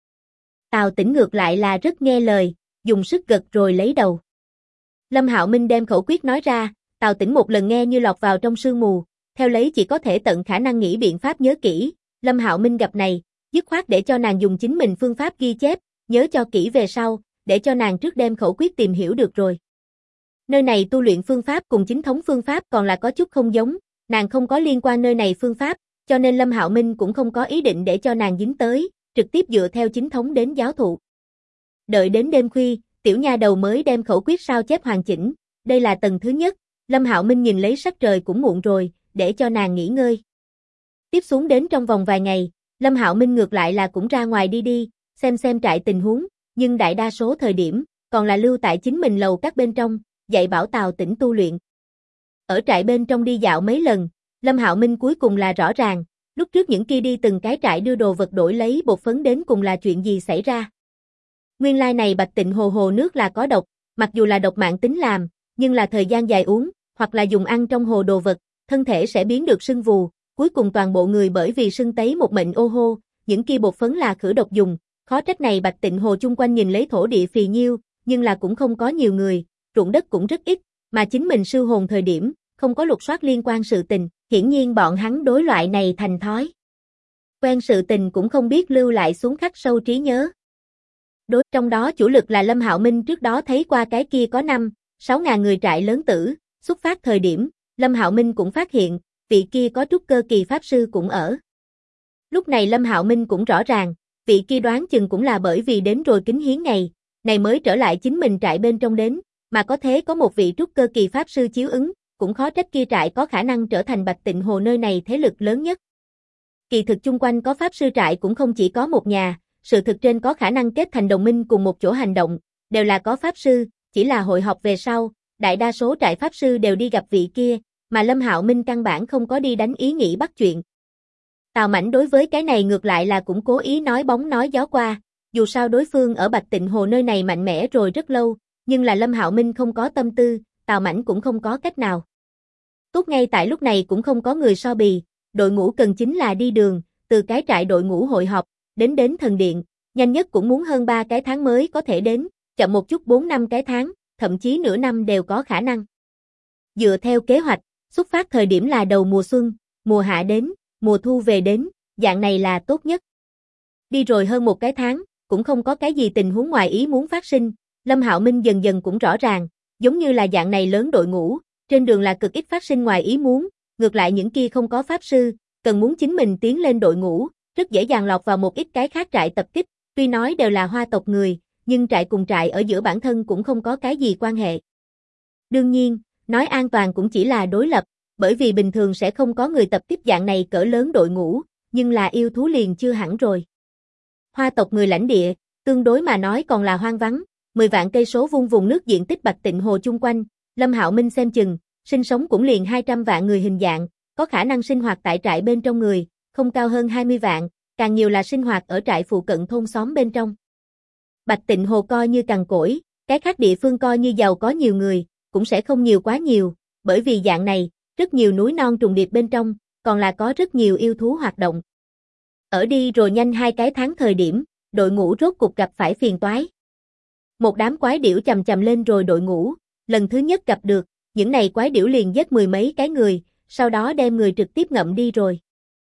Tào Tĩnh ngược lại là rất nghe lời, dùng sức gật rồi lấy đầu. Lâm Hạo Minh đem khẩu quyết nói ra, Tào Tĩnh một lần nghe như lọt vào trong sương mù, theo lấy chỉ có thể tận khả năng nghĩ biện pháp nhớ kỹ, Lâm Hạo Minh gặp này, dứt khoát để cho nàng dùng chính mình phương pháp ghi chép, nhớ cho kỹ về sau, để cho nàng trước đem khẩu quyết tìm hiểu được rồi. Nơi này tu luyện phương pháp cùng chính thống phương pháp còn là có chút không giống, nàng không có liên quan nơi này phương pháp, cho nên Lâm Hạo Minh cũng không có ý định để cho nàng dính tới, trực tiếp dựa theo chính thống đến giáo thụ. Đợi đến đêm khuya, tiểu nha đầu mới đem khẩu quyết sao chép hoàn chỉnh, đây là tầng thứ nhất, Lâm Hạo Minh nhìn lấy sắc trời cũng muộn rồi, để cho nàng nghỉ ngơi. Tiếp xuống đến trong vòng vài ngày, Lâm Hạo Minh ngược lại là cũng ra ngoài đi, xem trại tình huống, nhưng đại đa số thời điểm, còn là lưu tại chính mình lầu các bên trong, dạy bảo Tào Tĩnh tu luyện. Ở trại bên trong đi dạo mấy lần, Lâm Hạo Minh cuối cùng là rõ ràng, lúc trước những kia đi từng cái trại đưa đồ vật đổi lấy bột phấn đến cùng là chuyện gì xảy ra. Nguyên lai này Bạch Tịnh hồ nước là có độc, mặc dù là độc mãn tính làm, nhưng là thời gian dài uống, hoặc là dùng ăn trong hồ đồ vật, thân thể sẽ biến được sưng vù, cuối cùng toàn bộ người bởi vì sưng tấy một mệnh ô hô, những kia bột phấn là khử độc dùng, khó trách này Bạch Tịnh Hồ chung quanh nhìn lấy thổ địa phì nhiêu, nhưng là cũng không có nhiều người, ruộng đất cũng rất ít, mà chính mình sư hồn thời điểm, không có lục soát liên quan sự tình, hiển nhiên bọn hắn đối loại này thành thói. Quen sự tình cũng không biết lưu lại xuống khắc sâu trí nhớ. Trong đó chủ lực là Lâm Hạo Minh trước đó thấy qua cái kia có 5-6 ngàn người trại lớn tử, xuất phát thời điểm, Lâm Hạo Minh cũng phát hiện, vị kia có trúc cơ kỳ pháp sư cũng ở. Lúc này Lâm Hạo Minh cũng rõ ràng, vị kia đoán chừng cũng là bởi vì đến rồi kính hiến ngày, này mới trở lại chính mình trại bên trong đến, mà có thế có một vị trúc cơ kỳ pháp sư chiếu ứng, cũng khó trách kia trại có khả năng trở thành Bạch Tịnh Hồ nơi này thế lực lớn nhất. Kỳ thực chung quanh có pháp sư trại cũng không chỉ có một nhà, sự thực trên có khả năng kết thành đồng minh cùng một chỗ hành động, đều là có pháp sư, chỉ là hội họp về sau, đại đa số trại pháp sư đều đi gặp vị kia, mà Lâm Hạo Minh căn bản không có đi đánh ý nghĩ bắt chuyện. Tào Mãnh đối với cái này ngược lại là cũng cố ý nói bóng nói gió qua, dù sao đối phương ở Bạch Tịnh Hồ nơi này mạnh mẽ rồi rất lâu, nhưng là Lâm Hạo Minh không có tâm tư, Tào Mãnh cũng không có cách nào. Tốt ngay tại lúc này cũng không có người so bì, đội ngũ cần chính là đi đường, từ cái trại đội ngũ hội họp, đến thần điện, nhanh nhất cũng muốn hơn 3 cái tháng mới có thể đến, chậm một chút 4-5 cái tháng, thậm chí nửa năm đều có khả năng. Dựa theo kế hoạch, xuất phát thời điểm là đầu mùa xuân, mùa hạ đến, mùa thu về đến, dạng này là tốt nhất. Đi rồi hơn một cái tháng, cũng không có cái gì tình huống ngoài ý muốn phát sinh, Lâm Hạo Minh dần dần cũng rõ ràng, giống như là dạng này lớn đội ngũ, trên đường là cực ít phát sinh ngoài ý muốn, ngược lại những kia không có pháp sư, cần muốn chính mình tiến lên đội ngũ, rất dễ dàng lọt vào một ít cái khác trại tập kích, tuy nói đều là Hoa tộc người, nhưng trại cùng trại ở giữa bản thân cũng không có cái gì quan hệ. Đương nhiên, nói an toàn cũng chỉ là đối lập, bởi vì bình thường sẽ không có người tập tiếp dạng này cỡ lớn đội ngũ, nhưng là yêu thú liền chưa hẳn rồi. Hoa tộc người lãnh địa, tương đối mà nói còn là hoang vắng, 10 vạn cây số vuông vùng nước diện tích Bạch Tịnh Hồ chung quanh, Lâm Hạo Minh xem chừng, sinh sống cũng liền 200 vạn người hình dạng, có khả năng sinh hoạt tại trại bên trong người, không cao hơn 20 vạn, càng nhiều là sinh hoạt ở trại phụ cận thôn xóm bên trong. Bạch Tịnh Hồ coi như cằn cỗi, cái khác địa phương coi như giàu có nhiều người, cũng sẽ không nhiều quá nhiều, bởi vì dạng này, rất nhiều núi non trùng điệp bên trong, còn là có rất nhiều yêu thú hoạt động. Ở đi rồi nhanh 2 cái tháng thời điểm, đội ngũ rốt cục gặp phải phiền toái. Một đám quái điểu chầm chầm lên rồi đội ngũ, lần thứ nhất gặp được, những này quái điểu liền giết 10 mấy cái người, sau đó đem người trực tiếp ngậm đi rồi.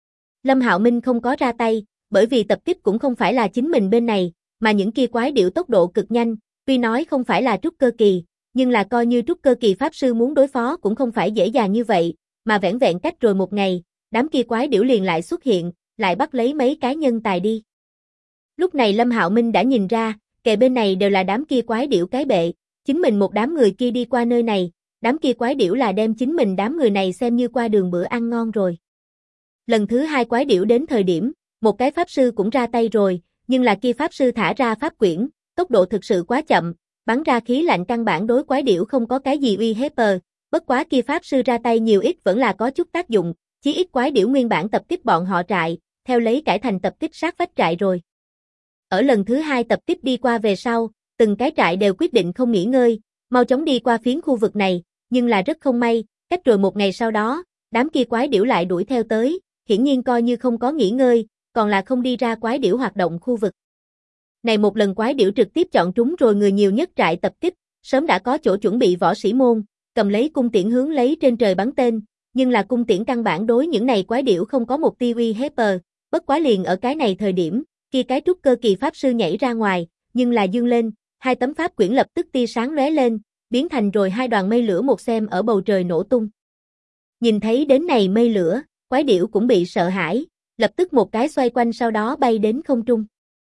Lâm Hạo Minh không có ra tay, bởi vì tập kích cũng không phải là chính mình bên này, mà những kia quái điểu tốc độ cực nhanh, tuy nói không phải là trúc cơ kỳ, nhưng là coi như trúc cơ kỳ pháp sư muốn đối phó cũng không phải dễ dàng như vậy, mà vẻn vẹn cách rồi một ngày, đám kia quái điểu liền lại xuất hiện, lại bắt lấy mấy cái nhân tài đi. Lúc này Lâm Hạo Minh đã nhìn ra, kề bên này đều là đám kia quái điểu cái bệ, chính mình một đám người kia đi qua nơi này, đám kia quái điểu là đem chính mình đám người này xem như qua đường bữa ăn ngon rồi. Lần thứ 2 quái điểu đến thời điểm, một cái pháp sư cũng ra tay rồi, nhưng là kia pháp sư thả ra pháp quyển, tốc độ thực sự quá chậm, bắn ra khí lạnh căn bản đối quái điểu không có cái gì uy hiếp, bất quá kia pháp sư ra tay nhiều ít vẫn là có chút tác dụng, chí ít quái điểu nguyên bản tập kích bọn họ trại, theo lấy cải thành tập kích sát vách trại rồi. Ở lần thứ 2 tập kích đi qua về sau, từng cái trại đều quyết định không nghỉ ngơi, mau chóng đi qua phiến khu vực này, nhưng là rất không may, cách rồi một ngày sau đó, đám kia quái điểu lại đuổi theo tới, hiển nhiên coi như không có nghỉ ngơi, còn là không đi ra quái điểu hoạt động khu vực. Này một lần quái điểu trực tiếp chọn trúng rồi người nhiều nhất trại tập kích, sớm đã có chỗ chuẩn bị võ sĩ môn, cầm lấy cung tiễn hướng lấy trên trời bắn tên, nhưng là cung tiễn căn bản đối những này quái điểu không có một tia uy hiếp, bất quá liền ở cái này thời điểm, kia cái trúc cơ kỳ pháp sư nhảy ra ngoài, nhưng là dương lên, 2 tấm pháp quyển lập tức tia sáng lóe lên, biến thành rồi 2 đoàn mây lửa một xem ở bầu trời nổ tung. Nhìn thấy đến này mây lửa, quái điểu cũng bị sợ hãi, lập tức một cái xoay quanh sau đó bay đến không trung.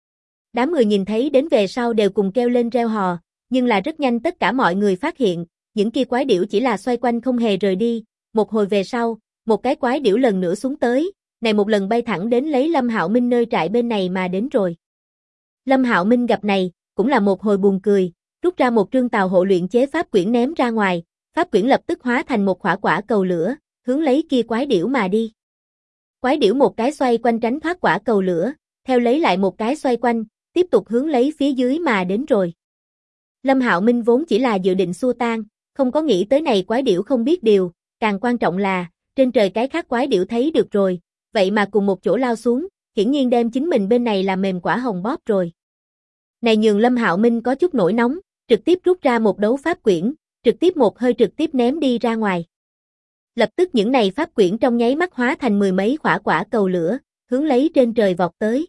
Đám người nhìn thấy đến về sau đều cùng kêu lên reo hò, nhưng là rất nhanh tất cả mọi người phát hiện, những kia quái điểu chỉ là xoay quanh không hề rời đi, một hồi về sau, một cái quái điểu lần nữa xuống tới, này một lần bay thẳng đến lấy Lâm Hạo Minh nơi trại bên này mà đến rồi. Lâm Hạo Minh gặp này, cũng là một hồi buồn cười, rút ra một trương tàu hộ luyện chế pháp quyển ném ra ngoài, pháp quyển lập tức hóa thành một quả quả cầu lửa, hướng lấy kia quái điểu mà đi. Quái điểu một cái xoay quanh tránh thoát quả cầu lửa, theo lấy lại một cái xoay quanh, tiếp tục hướng lấy phía dưới mà đến rồi. Lâm Hạo Minh vốn chỉ là dự định xua tan, không có nghĩ tới này quái điểu không biết điều, càng quan trọng là, trên trời cái khác quái điểu thấy được rồi, vậy mà cùng một chỗ lao xuống, hiển nhiên đem chính mình bên này làm mềm quả hồng bóp rồi. Này nhường Lâm Hạo Minh có chút nổi nóng, trực tiếp rút ra một đấu pháp quyển, trực tiếp một hơi trực tiếp ném đi ra ngoài. Lập tức những này pháp quyển trong nháy mắt hóa thành mười mấy quả quả cầu lửa, hướng lấy trên trời vọt tới.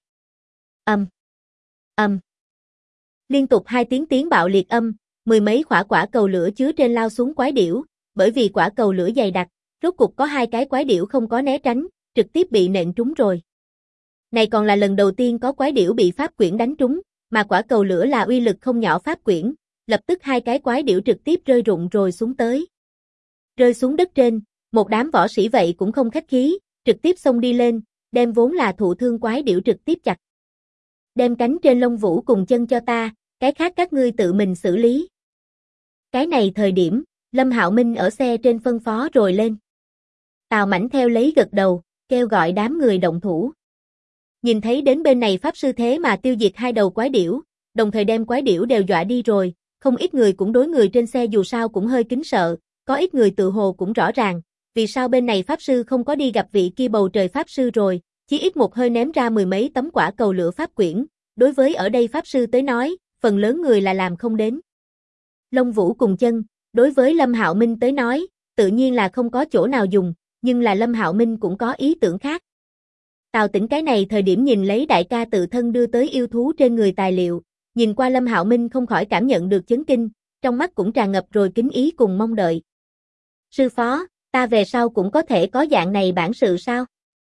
Liên tục hai tiếng bạo liệt âm, mười mấy quả cầu lửa chứa trên lao xuống quái điểu, bởi vì quả cầu lửa dày đặc, rốt cục có hai cái quái điểu không có né tránh, trực tiếp bị nện trúng rồi. Này còn là lần đầu tiên có quái điểu bị pháp quyển đánh trúng, mà quả cầu lửa là uy lực không nhỏ pháp quyển, lập tức hai cái quái điểu trực tiếp rơi rụng rồi xuống tới. Rơi xuống đất trên, một đám võ sĩ vậy cũng không khách khí, trực tiếp xông đi lên, đem vốn là thụ thương quái điểu trực tiếp chặt. Đem cánh trên lông vũ cùng chân cho ta, cái khác các ngươi tự mình xử lý. Cái này thời điểm, Lâm Hạo Minh ở xe trên phân phó rồi lên. Tào Mãnh theo lấy gật đầu, kêu gọi đám người động thủ. Nhìn thấy đến bên này pháp sư thế mà tiêu diệt hai đầu quái điểu, đồng thời đem quái điểu đều dọa đi rồi, không ít người cũng đối người trên xe dù sao cũng hơi kính sợ, có ít người tự hồ cũng rõ ràng, vì sao bên này pháp sư không có đi gặp vị kia bầu trời pháp sư rồi, chỉ ít một hơi ném ra mười mấy tấm quả cầu lửa pháp quyển, đối với ở đây pháp sư tới nói, phần lớn người là làm không đến. Lông vũ cùng chân, đối với Lâm Hạo Minh tới nói, tự nhiên là không có chỗ nào dùng, nhưng là Lâm Hạo Minh cũng có ý tưởng khác. Tào Tĩnh cái này thời điểm nhìn lấy đại ca tự thân đưa tới yêu thú trên người tài liệu, nhìn qua Lâm Hạo Minh không khỏi cảm nhận được chấn kinh, trong mắt cũng tràn ngập rồi kính ý cùng mong đợi. Sư phó, ta về sau cũng có thể có dạng này bản sự sao?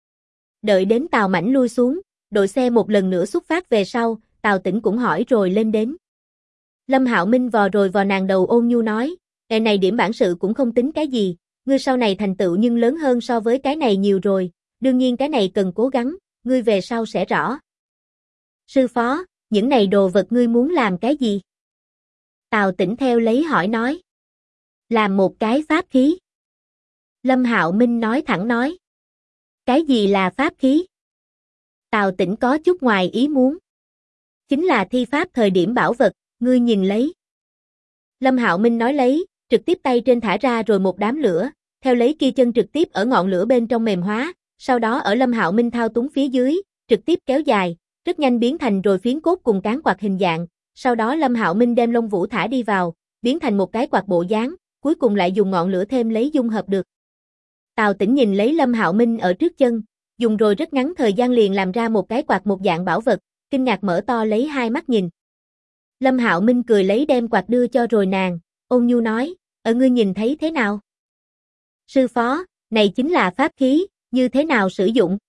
Đợi đến Tào Mãnh lui xuống, đội xe một lần nữa xuất phát về sau, Tào Tĩnh cũng hỏi rồi lên đến. Lâm Hạo Minh vò rồi vò nàng đầu ôn nhu nói, ngày này điểm bản sự cũng không tính cái gì, ngươi sau này thành tựu nhưng lớn hơn so với cái này nhiều rồi, đương nhiên cái này cần cố gắng, ngươi về sau sẽ rõ. Sư phó, những này đồ vật ngươi muốn làm cái gì? Tào Tĩnh theo lấy hỏi nói. Làm một cái pháp khí. Lâm Hạo Minh nói thẳng nói. Cái gì là pháp khí? Tào Tĩnh có chút ngoài ý muốn. Chính là thi pháp thời điểm bảo vật, ngươi nhìn lấy. Lâm Hạo Minh nói lấy, trực tiếp tay trên thả ra rồi một đám lửa, theo lấy kia chân trực tiếp ở ngọn lửa bên trong mềm hóa, sau đó ở Lâm Hạo Minh thao túng phía dưới, trực tiếp kéo dài, rất nhanh biến thành rồi phiến cốt cùng cán quạt hình dạng, sau đó Lâm Hạo Minh đem lông vũ thả đi vào, biến thành một cái quạt bộ dáng, cuối cùng lại dùng ngọn lửa thêm lấy dung hợp được. Tào Tĩnh nhìn lấy Lâm Hạo Minh ở trước chân, dùng rồi rất ngắn thời gian liền làm ra một cái quạt một dạng bảo vật, kinh ngạc mở to lấy hai mắt nhìn. Lâm Hạo Minh cười lấy đem quạt đưa cho rồi nàng, ôn nhu nói, ngươi nhìn thấy thế nào? Sư phó, này chính là pháp khí, như thế nào sử dụng?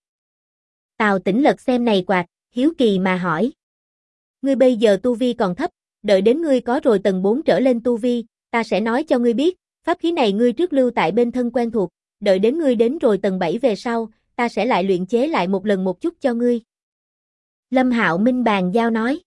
Tào Tĩnh lật xem này quạt, hiếu kỳ mà hỏi. Ngươi bây giờ tu vi còn thấp, đợi đến ngươi có rồi tầng 4 trở lên tu vi, ta sẽ nói cho ngươi biết, pháp khí này ngươi trước lưu tại bên thân quen thuộc, đợi đến ngươi đến rồi tầng 7 về sau, ta sẽ lại luyện chế lại một lần một chút cho ngươi. Lâm Hạo Minh bàn giao nói.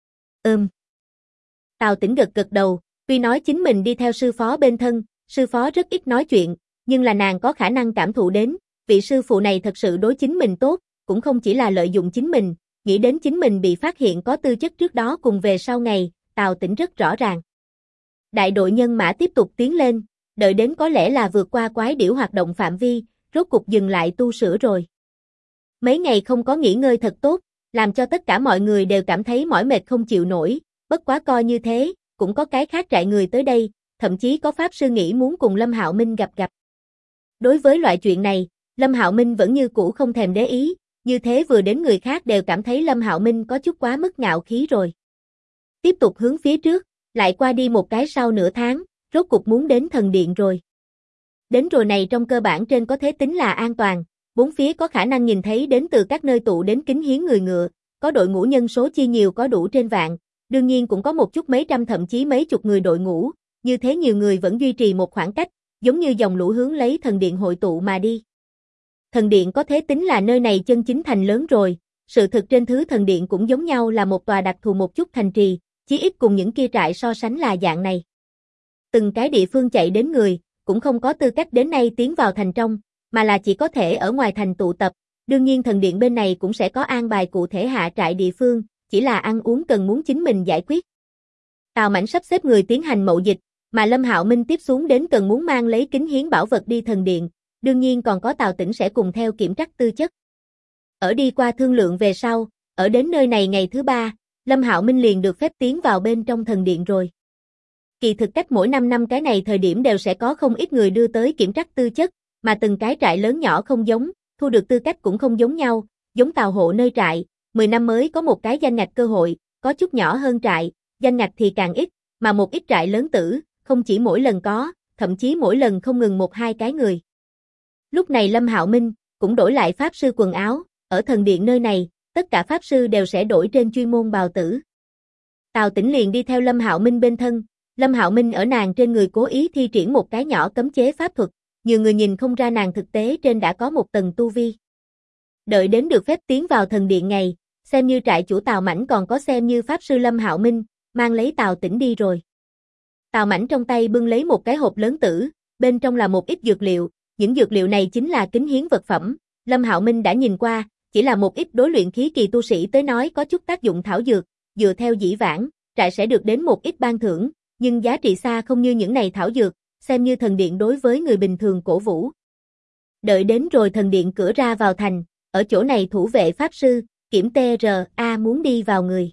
Tào Tĩnh gật đầu, tuy nói chính mình đi theo sư phó bên thân, sư phó rất ít nói chuyện, nhưng là nàng có khả năng cảm thụ đến, vị sư phụ này thật sự đối chính mình tốt, cũng không chỉ là lợi dụng chính mình, nghĩ đến chính mình bị phát hiện có tư chất trước đó cùng về sau ngày, Tào Tĩnh rất rõ ràng. Đại đội nhân mã tiếp tục tiến lên, đợi đến có lẽ là vượt qua quái điểu hoạt động phạm vi, rốt cục dừng lại tu sửa rồi. Mấy ngày không có nghỉ ngơi thật tốt, làm cho tất cả mọi người đều cảm thấy mỏi mệt không chịu nổi, bất quá coi như thế, cũng có cái khác trại người tới đây, thậm chí có pháp sư nghĩ muốn cùng Lâm Hạo Minh gặp. Đối với loại chuyện này, Lâm Hạo Minh vẫn như cũ không thèm để ý, như thế vừa đến người khác đều cảm thấy Lâm Hạo Minh có chút quá mức ngạo khí rồi. Tiếp tục hướng phía trước, lại qua đi một cái sau nửa tháng, rốt cục muốn đến thần điện rồi. Đến rồi này trong cơ bản trên có thể tính là an toàn, bốn phía có khả năng nhìn thấy đến từ các nơi tụ đến kính hiến người ngựa, có đội ngũ nhân số chi nhiều có đủ trên vạn, đương nhiên cũng có một chút mấy trăm thậm chí mấy chục người đội ngũ, như thế nhiều người vẫn duy trì một khoảng cách, giống như dòng lũ hướng lấy thần điện hội tụ mà đi. Thần điện có thể tính là nơi này chân chính thành lớn rồi, sự thực trên thứ thần điện cũng giống nhau là một tòa đặc thù một chút thành trì, chí ít cùng những kia trại so sánh là dạng này. Từng cái địa phương chạy đến người, cũng không có tư cách đến nay tiến vào thành trong, mà là chỉ có thể ở ngoài thành tụ tập, đương nhiên thần điện bên này cũng sẽ có an bài cụ thể hạ trại địa phương, chỉ là ăn uống cần muốn chính mình giải quyết. Tào Mãnh sắp xếp người tiến hành mậu dịch, mà Lâm Hạo Minh tiếp xuống đến cần muốn mang lấy kính hiến bảo vật đi thần điện, đương nhiên còn có Tào Tĩnh sẽ cùng theo kiểm trắc tư chất. Ở đi qua thương lượng về sau, ở đến nơi này ngày thứ 3, Lâm Hạo Minh liền được phép tiến vào bên trong thần điện rồi. Kỳ thực cách mỗi 5 năm cái này thời điểm đều sẽ có không ít người đưa tới kiểm trắc tư chất, mà từng cái trại lớn nhỏ không giống, thu được tư cách cũng không giống nhau, giống Tào hộ nơi trại, 10 năm mới có một cái danh ngạch cơ hội, có chút nhỏ hơn trại, danh ngạch thì càng ít, mà một ít trại lớn tử, không chỉ mỗi lần có, thậm chí mỗi lần không ngừng 1-2 cái người. Lúc này Lâm Hạo Minh cũng đổi lại pháp sư quần áo, ở thần điện nơi này, tất cả pháp sư đều sẽ đổi trên chuyên môn bào tử. Tào Tĩnh liền đi theo Lâm Hạo Minh bên thân, Lâm Hạo Minh ở nàng trên người cố ý thi triển một cái nhỏ cấm chế pháp thuật, nhiều người nhìn không ra nàng thực tế trên đã có một tầng tu vi. Đợi đến được phép tiến vào thần điện ngày, xem như trại chủ Tào Mãnh còn có xem như pháp sư Lâm Hạo Minh, mang lấy Tào Tĩnh đi rồi. Tào Mãnh trong tay bưng lấy một cái hộp lớn tử, bên trong là một ít dược liệu, những dược liệu này chính là kính hiến vật phẩm, Lâm Hạo Minh đã nhìn qua, chỉ là một ít đối luyện khí kỳ tu sĩ tới nói có chút tác dụng thảo dược, dựa theo dĩ vãng, trại sẽ được đến một ít ban thưởng, nhưng giá trị xa không như những này thảo dược, xem như thần điện đối với người bình thường cổ vũ. Đợi đến rồi thần điện cửa ra vào thành, ở chỗ này thủ vệ pháp sư, kiểm TRA muốn đi vào người.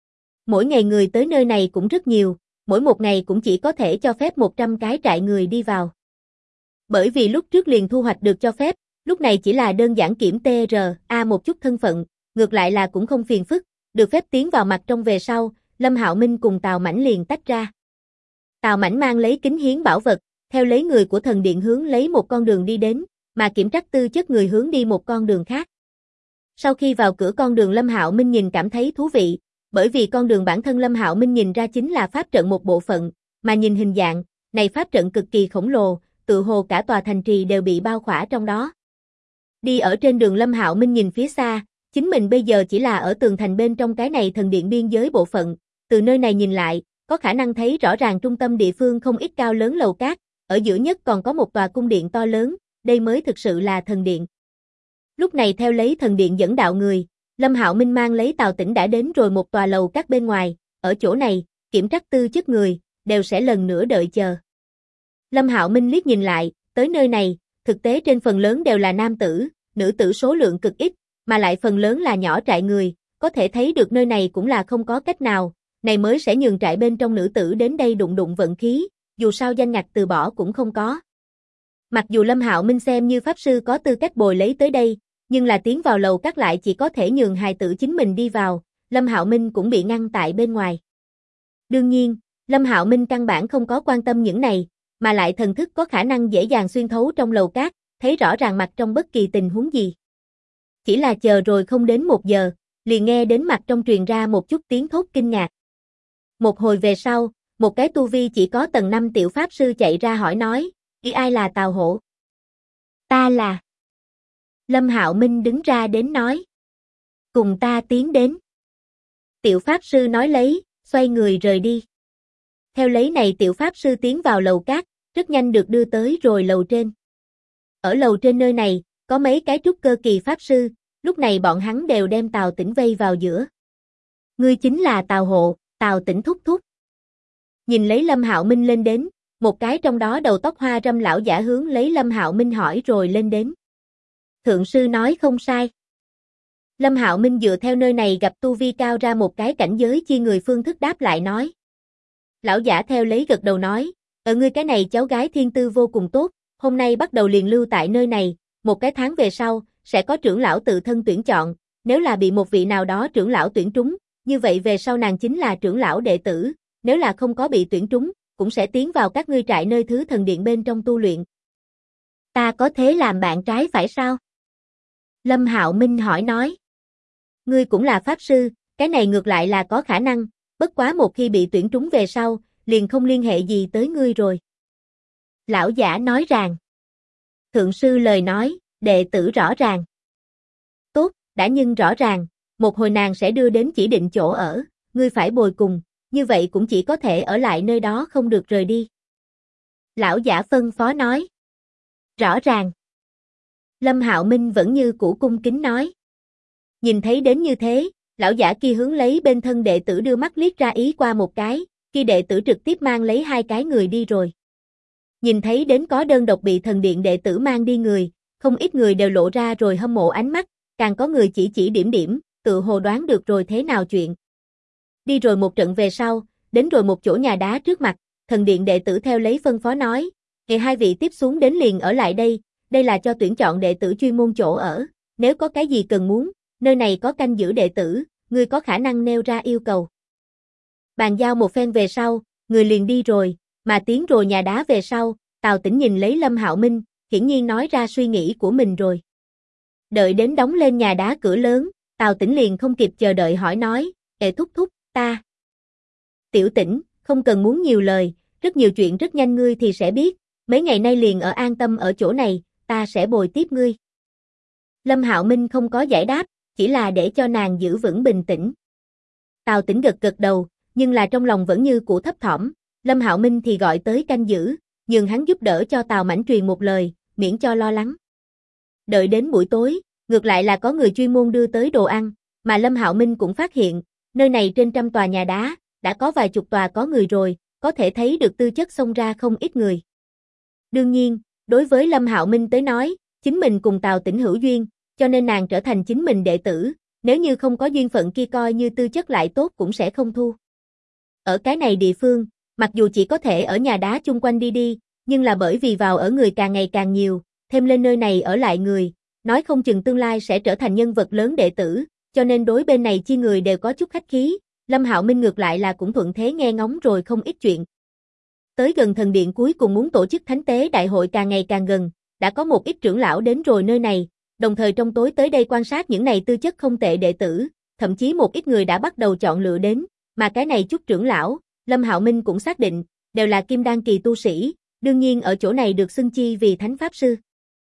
Mỗi ngày người tới nơi này cũng rất nhiều, mỗi một ngày cũng chỉ có thể cho phép 100 cái trại người đi vào. Bởi vì lúc trước liền thu hoạch được cho phép, lúc này chỉ là đơn giản kiểm TRA một chút thân phận, ngược lại là cũng không phiền phức, được phép tiến vào mặt trong về sau, Lâm Hạo Minh cùng Tào Mãnh liền tách ra. Tào Mãnh mang lấy kính hiến bảo vật, theo lấy người của thần điện hướng lấy một con đường đi đến, mà kiểm trắc tư chất người hướng đi một con đường khác. Sau khi vào cửa con đường Lâm Hạo Minh nhìn cảm thấy thú vị, bởi vì con đường bản thân Lâm Hạo Minh nhìn ra chính là pháp trận một bộ phận, mà nhìn hình dạng, này pháp trận cực kỳ khổng lồ, tự hồ cả tòa thành trì đều bị bao khỏa trong đó. Đi ở trên đường Lâm Hạo Minh nhìn phía xa, chính mình bây giờ chỉ là ở tường thành bên trong cái này thần điện biên giới bộ phận, từ nơi này nhìn lại, có khả năng thấy rõ ràng trung tâm địa phương không ít cao lớn lầu cát, ở giữa nhất còn có một tòa cung điện to lớn, đây mới thực sự là thần điện. Lúc này theo lấy thần điện dẫn đạo người, Lâm Hạo Minh mang lấy Tào Tĩnh đã đến rồi một tòa lầu cát bên ngoài, ở chỗ này, kiểm trắc tư chất người, đều sẽ lần nữa đợi chờ. Lâm Hạo Minh liếc nhìn lại, tới nơi này, thực tế trên phần lớn đều là nam tử, nữ tử số lượng cực ít, mà lại phần lớn là nhỏ trại người, có thể thấy được nơi này cũng là không có cách nào, này mới sẽ nhường trại bên trong nữ tử đến đây đụng đụng vận khí, dù sao danh ngạch từ bỏ cũng không có. Mặc dù Lâm Hạo Minh xem như pháp sư có tư cách bồi lấy tới đây, nhưng là tiến vào lầu các lại chỉ có thể nhường hài tử chính mình đi vào, Lâm Hạo Minh cũng bị ngăn tại bên ngoài. Đương nhiên, Lâm Hạo Minh căn bản không có quan tâm những này, mà lại thần thức có khả năng dễ dàng xuyên thấu trong lầu cát, thấy rõ ràng mặt trong bất kỳ tình huống gì. Chỉ là chờ rồi không đến 1 giờ, liền nghe đến mặt trong truyền ra một chút tiếng thốt kinh ngạc. Một hồi về sau, một cái tu vi chỉ có tầng 5 tiểu pháp sư chạy ra hỏi nói, ý ai là Tào Hộ? Ta là. Lâm Hạo Minh đứng ra đến nói. Cùng ta tiến đến. Tiểu pháp sư nói lấy, xoay người rời đi. Theo lấy này tiểu pháp sư tiến vào lầu cát, rất nhanh được đưa tới rồi lầu trên. Ở lầu trên nơi này, có mấy cái trúc cơ kỳ pháp sư, lúc này bọn hắn đều đem Tào Tĩnh vây vào giữa. Ngươi chính là Tào Hộ, Tào Tĩnh thúc thúc. Nhìn lấy Lâm Hạo Minh lên đến, một cái trong đó đầu tóc hoa râm lão giả hướng lấy Lâm Hạo Minh hỏi rồi lên đến. Thượng sư nói không sai. Lâm Hạo Minh dựa theo nơi này gặp tu vi cao ra một cái cảnh giới chi người phương thức đáp lại nói. Lão giả theo lấy gật đầu nói, ở ngươi cái này cháu gái thiên tư vô cùng tốt, hôm nay bắt đầu liền lưu tại nơi này, một cái tháng về sau, sẽ có trưởng lão tự thân tuyển chọn, nếu là bị một vị nào đó trưởng lão tuyển trúng, như vậy về sau nàng chính là trưởng lão đệ tử, nếu là không có bị tuyển trúng, cũng sẽ tiến vào các ngươi trại nơi thứ thần điện bên trong tu luyện. Ta có thế làm bạn trái phải sao? Lâm Hạo Minh hỏi nói. Ngươi cũng là pháp sư, cái này ngược lại là có khả năng, bất quá một khi bị tuyển trúng về sau, liền không liên hệ gì tới ngươi rồi. Lão giả nói rằng. Thượng sư lời nói, đệ tử rõ ràng. Tốt, đã nhưng rõ ràng, một hồi nàng sẽ đưa đến chỉ định chỗ ở, ngươi phải bồi cùng, như vậy cũng chỉ có thể ở lại nơi đó không được rời đi. Lão giả phân phó nói. Rõ ràng. Lâm Hạo Minh vẫn như cũ cung kính nói. Nhìn thấy đến như thế, lão giả kia hướng lấy bên thân đệ tử đưa mắt liếc ra ý qua một cái, khi đệ tử trực tiếp mang lấy 2 cái người đi rồi. Nhìn thấy đến có đơn độc bị thần điện đệ tử mang đi người, không ít người đều lộ ra rồi hâm mộ ánh mắt, càng có người chỉ điểm điểm, tự hồ đoán được rồi thế nào chuyện. Đi rồi một trận về sau, đến rồi một chỗ nhà đá trước mặt, thần điện đệ tử theo lấy phân phó nói, hai vị tiếp xuống đến liền ở lại đây là cho tuyển chọn đệ tử chuyên môn chỗ ở, nếu có cái gì cần muốn, nơi này có canh giữ đệ tử, ngươi có khả năng nêu ra yêu cầu. Bàn giao một phen về sau, người liền đi rồi, mà tiến rồi nhà đá về sau, Tào Tĩnh nhìn lấy Lâm Hạo Minh, hiển nhiên nói ra suy nghĩ của mình rồi. Đợi đến đóng lên nhà đá cửa lớn, Tào Tĩnh liền không kịp chờ đợi hỏi nói, thúc thúc, ta. Tiểu Tĩnh, không cần muốn nhiều lời, rất nhiều chuyện rất nhanh ngươi thì sẽ biết, mấy ngày nay liền ở an tâm ở chỗ này, ta sẽ bồi tiếp ngươi. Lâm Hạo Minh không có giải đáp, chỉ là để cho nàng giữ vững bình tĩnh. Tào Tĩnh gật đầu, nhưng là trong lòng vẫn như cũ thấp thỏm, Lâm Hạo Minh thì gọi tới canh giữ, nhường hắn giúp đỡ cho Tào Mãnh truyền một lời, miễn cho lo lắng. Đợi đến buổi tối, ngược lại là có người chuyên môn đưa tới đồ ăn, mà Lâm Hạo Minh cũng phát hiện, nơi này trên trăm tòa nhà đá, đã có vài chục tòa có người rồi, có thể thấy được tư chất xông ra không ít người. Đương nhiên, đối với Lâm Hạo Minh tới nói, chính mình cùng Tào Tĩnh hữu duyên, cho nên nàng trở thành chính mình đệ tử, nếu như không có duyên phận kia coi như tư chất lại tốt cũng sẽ không thu. Ở cái này địa phương, mặc dù chỉ có thể ở nhà đá chung quanh đi, nhưng là bởi vì vào ở người càng ngày càng nhiều, thêm lên nơi này ở lại người, nói không chừng tương lai sẽ trở thành nhân vật lớn đệ tử, cho nên đối bên này chi người đều có chút khách khí, Lâm Hạo Minh ngược lại là cũng thuận thế nghe ngóng rồi không ít chuyện. Tới gần thần điện cuối cùng muốn tổ chức thánh tế đại hội càng ngày càng gần, đã có một ít trưởng lão đến rồi nơi này, đồng thời trong tối tới đây quan sát những này tư chất không tệ đệ tử, thậm chí một ít người đã bắt đầu chọn lựa đến, mà cái này chút trưởng lão, Lâm Hạo Minh cũng xác định, đều là kim đan kỳ tu sĩ, đương nhiên ở chỗ này được xưng chi vì thánh pháp sư.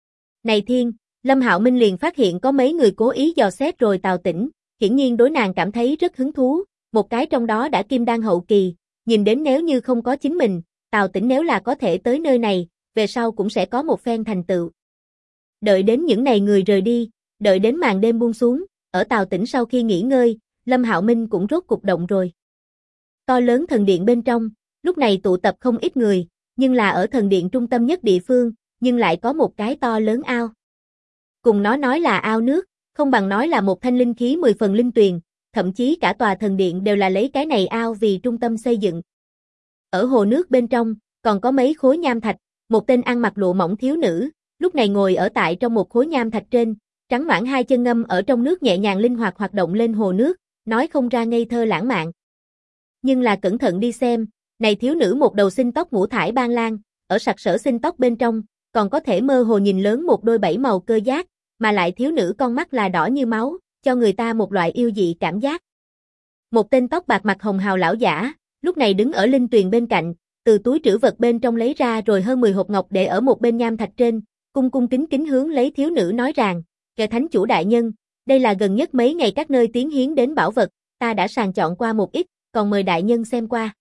Này thiên, Lâm Hạo Minh liền phát hiện có mấy người cố ý dò xét rồi Tào Tĩnh, hiển nhiên đối nàng cảm thấy rất hứng thú, một cái trong đó đã kim đan hậu kỳ, nhìn đến nếu như không có chính mình, Tào Tĩnh nếu là có thể tới nơi này, về sau cũng sẽ có một phen thành tựu. Đợi đến những này người rời đi, đợi đến màn đêm buông xuống, ở Tào Tĩnh sau khi nghỉ ngơi, Lâm Hạo Minh cũng rốt cục động rồi. To lớn thần điện bên trong, lúc này tụ tập không ít người, nhưng là ở thần điện trung tâm nhất địa phương, nhưng lại có một cái to lớn ao. Cùng nó nói là ao nước, không bằng nói là một thanh linh khí 10 phần linh tuyền, thậm chí cả tòa thần điện đều là lấy cái này ao vì trung tâm xây dựng. Ở hồ nước bên trong, còn có mấy khối nham thạch, một tên ăn mặc lụa mỏng thiếu nữ, lúc này ngồi ở tại trong một khối nham thạch trên, trắng noãn hai chân ngâm ở trong nước nhẹ nhàng linh hoạt hoạt động lên hồ nước, nói không ra ngây thơ lãng mạn. Nhưng là cẩn thận đi xem, này thiếu nữ một đầu xinh tóc ngũ thải ban lan, ở sặc sỡ xinh tóc bên trong, còn có thể mơ hồ nhìn lớn một đôi bảy màu cơ giác, mà lại thiếu nữ con mắt là đỏ như máu, cho người ta một loại yêu dị cảm giác. Một tên tóc bạc mặt hồng hào lão giả, lúc này đứng ở linh tuyền bên cạnh, từ túi trữ vật bên trong lấy ra rồi hơn 10 hộp ngọc để ở một bên nham thạch trên, cung kính kính hướng lấy thiếu nữ nói rằng, kẻ thánh chủ đại nhân, đây là gần nhất mấy ngày các nơi tiến hiến đến bảo vật, ta đã sàng chọn qua một ít, còn mời đại nhân xem qua.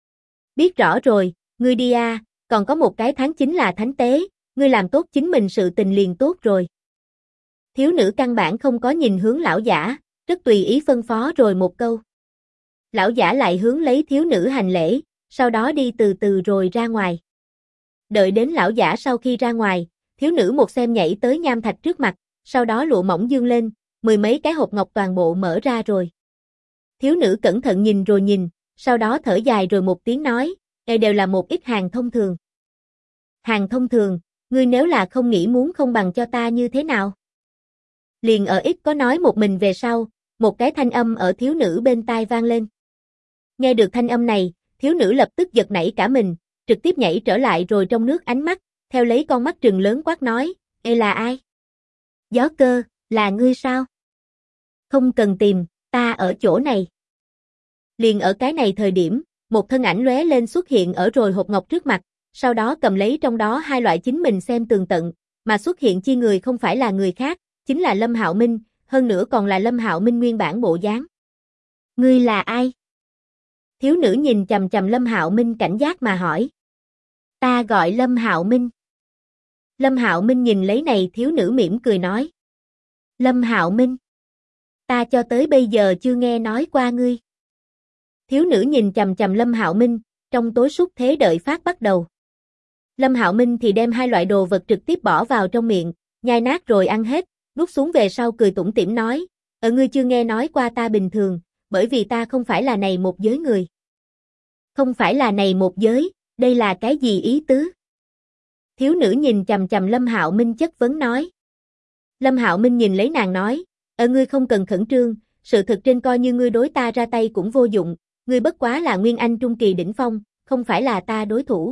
Biết rõ rồi, ngươi đi a, còn có một cái tháng chính là thánh tế, ngươi làm tốt chính mình sự tình liền tốt rồi. Thiếu nữ căn bản không có nhìn hướng lão giả, rất tùy ý phân phó rồi một câu. Lão giả lại hướng lấy thiếu nữ hành lễ, sau đó đi từ từ rồi ra ngoài. Đợi đến lão giả sau khi ra ngoài, thiếu nữ một xem nhảy tới nham thạch trước mặt, sau đó lụa mỏng dương lên, 10 mấy cái hộp ngọc toàn bộ mở ra rồi. Thiếu nữ cẩn thận nhìn rồi nhìn, sau đó thở dài rồi một tiếng nói, đều là một ít hàng thông thường. Hàng thông thường, ngươi nếu là không nghĩ muốn không bằng cho ta như thế nào? Liền ở ít có nói một mình về sau, một cái thanh âm ở thiếu nữ bên tai vang lên. Nghe được thanh âm này, thiếu nữ lập tức giật nảy cả mình, trực tiếp nhảy trở lại rồi trong nước ánh mắt, theo lấy con mắt trừng lớn quát nói, là ai? Gió Cơ, là ngươi sao? Không cần tìm, ta ở chỗ này. Liền ở cái này thời điểm, một thân ảnh lóe lên xuất hiện ở rồi hộp ngọc trước mặt, sau đó cầm lấy trong đó hai loại chính mình xem tường tận, mà xuất hiện chi người không phải là người khác, chính là Lâm Hạo Minh, hơn nữa còn là Lâm Hạo Minh nguyên bản bộ dáng. Ngươi là ai? Thiếu nữ nhìn chằm chằm Lâm Hạo Minh cảnh giác mà hỏi. Ta gọi Lâm Hạo Minh. Lâm Hạo Minh nhìn lấy này thiếu nữ mỉm cười nói. Lâm Hạo Minh. Ta cho tới bây giờ chưa nghe nói qua ngươi. Thiếu nữ nhìn chằm chằm Lâm Hạo Minh, trong tối súc thế đợi phát bắt đầu. Lâm Hạo Minh thì đem hai loại đồ vật trực tiếp bỏ vào trong miệng, nhai nát rồi ăn hết, nuốt xuống về sau cười tủm tỉm nói, ngươi chưa nghe nói qua ta bình thường, bởi vì ta không phải là này một giới người. Không phải là này một giới, đây là cái gì ý tứ? Thiếu nữ nhìn chằm chằm Lâm Hạo Minh chất vấn nói. Lâm Hạo Minh nhìn lấy nàng nói, ngươi không cần khẩn trương, sự thực trên coi như ngươi đối ta ra tay cũng vô dụng, ngươi bất quá là Nguyên Anh Trung Kỳ đỉnh phong, không phải là ta đối thủ.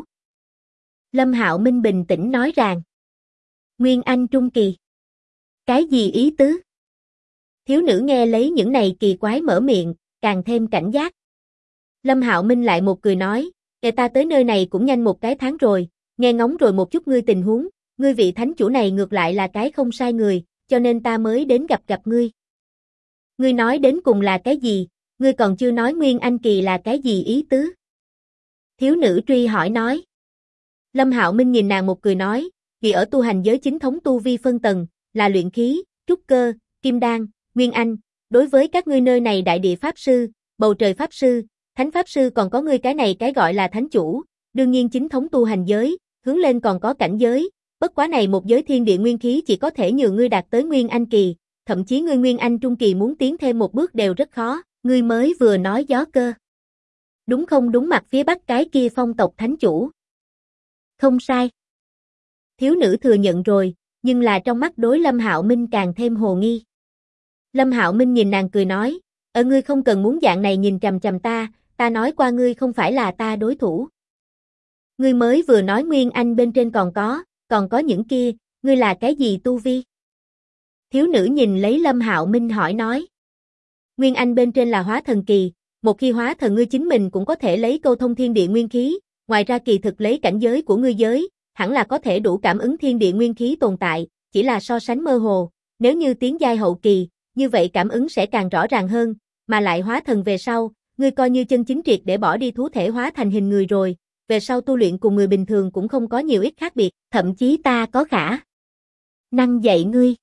Lâm Hạo Minh bình tĩnh nói rằng, Nguyên Anh Trung Kỳ. Cái gì ý tứ? Thiếu nữ nghe lấy những này kỳ quái mở miệng, càng thêm cảnh giác. Lâm Hạo Minh lại một cười nói, ta tới nơi này cũng nhanh một cái tháng rồi, nghe ngóng rồi một chút ngươi tình huống, ngươi vị thánh chủ này ngược lại là cái không sai người, cho nên ta mới đến gặp ngươi. Ngươi nói đến cùng là cái gì, ngươi còn chưa nói Nguyên Anh Kỳ là cái gì ý tứ? Thiếu nữ truy hỏi nói. Lâm Hạo Minh nhìn nàng một cười nói, vì ở tu hành giới chính thống tu vi phân tầng, là luyện khí, trúc cơ, kim đan, Nguyên Anh, đối với các ngươi nơi này đại địa pháp sư, bầu trời pháp sư, thánh pháp sư còn có ngươi cái này cái gọi là thánh chủ, đương nhiên chính thống tu hành giới, hướng lên còn có cảnh giới, bất quá này một giới thiên địa nguyên khí chỉ có thể nhường ngươi đạt tới Nguyên Anh Kỳ, thậm chí ngươi Nguyên Anh Trung Kỳ muốn tiến thêm một bước đều rất khó, ngươi mới vừa nói gió cơ. Đúng không đúng mặt phía bắc cái kia phong tộc thánh chủ. Không sai. Thiếu nữ thừa nhận rồi, nhưng là trong mắt đối Lâm Hạo Minh càng thêm hồ nghi. Lâm Hạo Minh nhìn nàng cười nói, ngươi không cần muốn dạng này nhìn chằm chằm ta nói qua ngươi không phải là ta đối thủ. Ngươi mới vừa nói Nguyên Anh bên trên còn có những kia, ngươi là cái gì tu vi? Thiếu nữ nhìn lấy Lâm Hạo Minh hỏi nói. Nguyên Anh bên trên là hóa thần kỳ, một khi hóa thần ngươi chính mình cũng có thể lấy câu thông thiên địa nguyên khí, ngoài ra kỳ thực lấy cảnh giới của ngươi giới, hẳn là có thể đủ cảm ứng thiên địa nguyên khí tồn tại, chỉ là so sánh mơ hồ, nếu như tiến giai hậu kỳ, như vậy cảm ứng sẽ càng rõ ràng hơn, mà lại hóa thần về sau, ngươi coi như chân chính triệt để bỏ đi thú thể hóa thành hình người rồi, về sau tu luyện cùng người bình thường cũng không có nhiều ít khác biệt, thậm chí ta có khả năng dạy ngươi.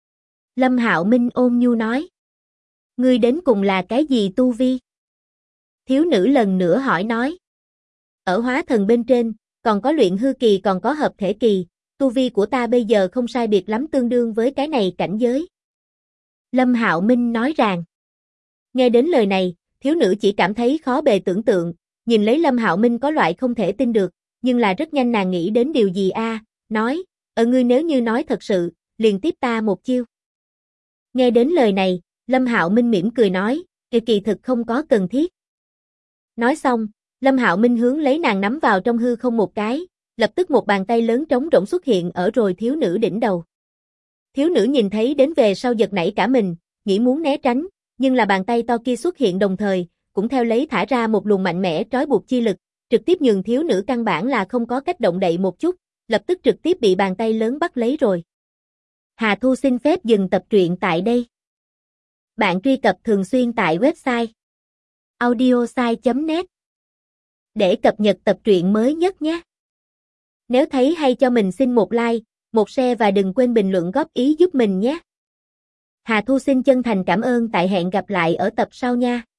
Lâm Hạo Minh ôn nhu nói. Ngươi đến cùng là cái gì tu vi? Thiếu nữ lần nữa hỏi nói. Ở hóa thần bên trên, còn có luyện hư kỳ còn có hợp thể kỳ, tu vi của ta bây giờ không sai biệt lắm tương đương với cái này cảnh giới. Lâm Hạo Minh nói rằng. Nghe đến lời này, thiếu nữ chỉ cảm thấy khó bề tưởng tượng, nhìn lấy Lâm Hạo Minh có loại không thể tin được, nhưng là rất nhanh nàng nghĩ đến điều gì nói, ngươi nếu như nói thật sự, liền tiếp ta một chiêu. Nghe đến lời này, Lâm Hạo Minh mỉm cười nói, kỳ thực không có cần thiết. Nói xong, Lâm Hạo Minh hướng lấy nàng nắm vào trong hư không một cái, lập tức một bàn tay lớn trống rỗng xuất hiện ở rồi thiếu nữ đỉnh đầu. Thiếu nữ nhìn thấy đến về sau giật nảy cả mình, nghĩ muốn né tránh, nhưng là bàn tay to kia xuất hiện đồng thời, cũng theo lấy thả ra một luồng mạnh mẽ trói buộc chi lực, trực tiếp nhường thiếu nữ căn bản là không có cách động đậy một chút, lập tức trực tiếp bị bàn tay lớn bắt lấy rồi. Hà Thu xin phép dừng tập truyện tại đây. Bạn truy cập thường xuyên tại website audiosai.net để cập nhật tập truyện mới nhất nhé. Nếu thấy hay cho mình xin một like, một share và đừng quên bình luận góp ý giúp mình nhé. Hà Thu xin chân thành cảm ơn, tại hẹn gặp lại ở tập sau nha.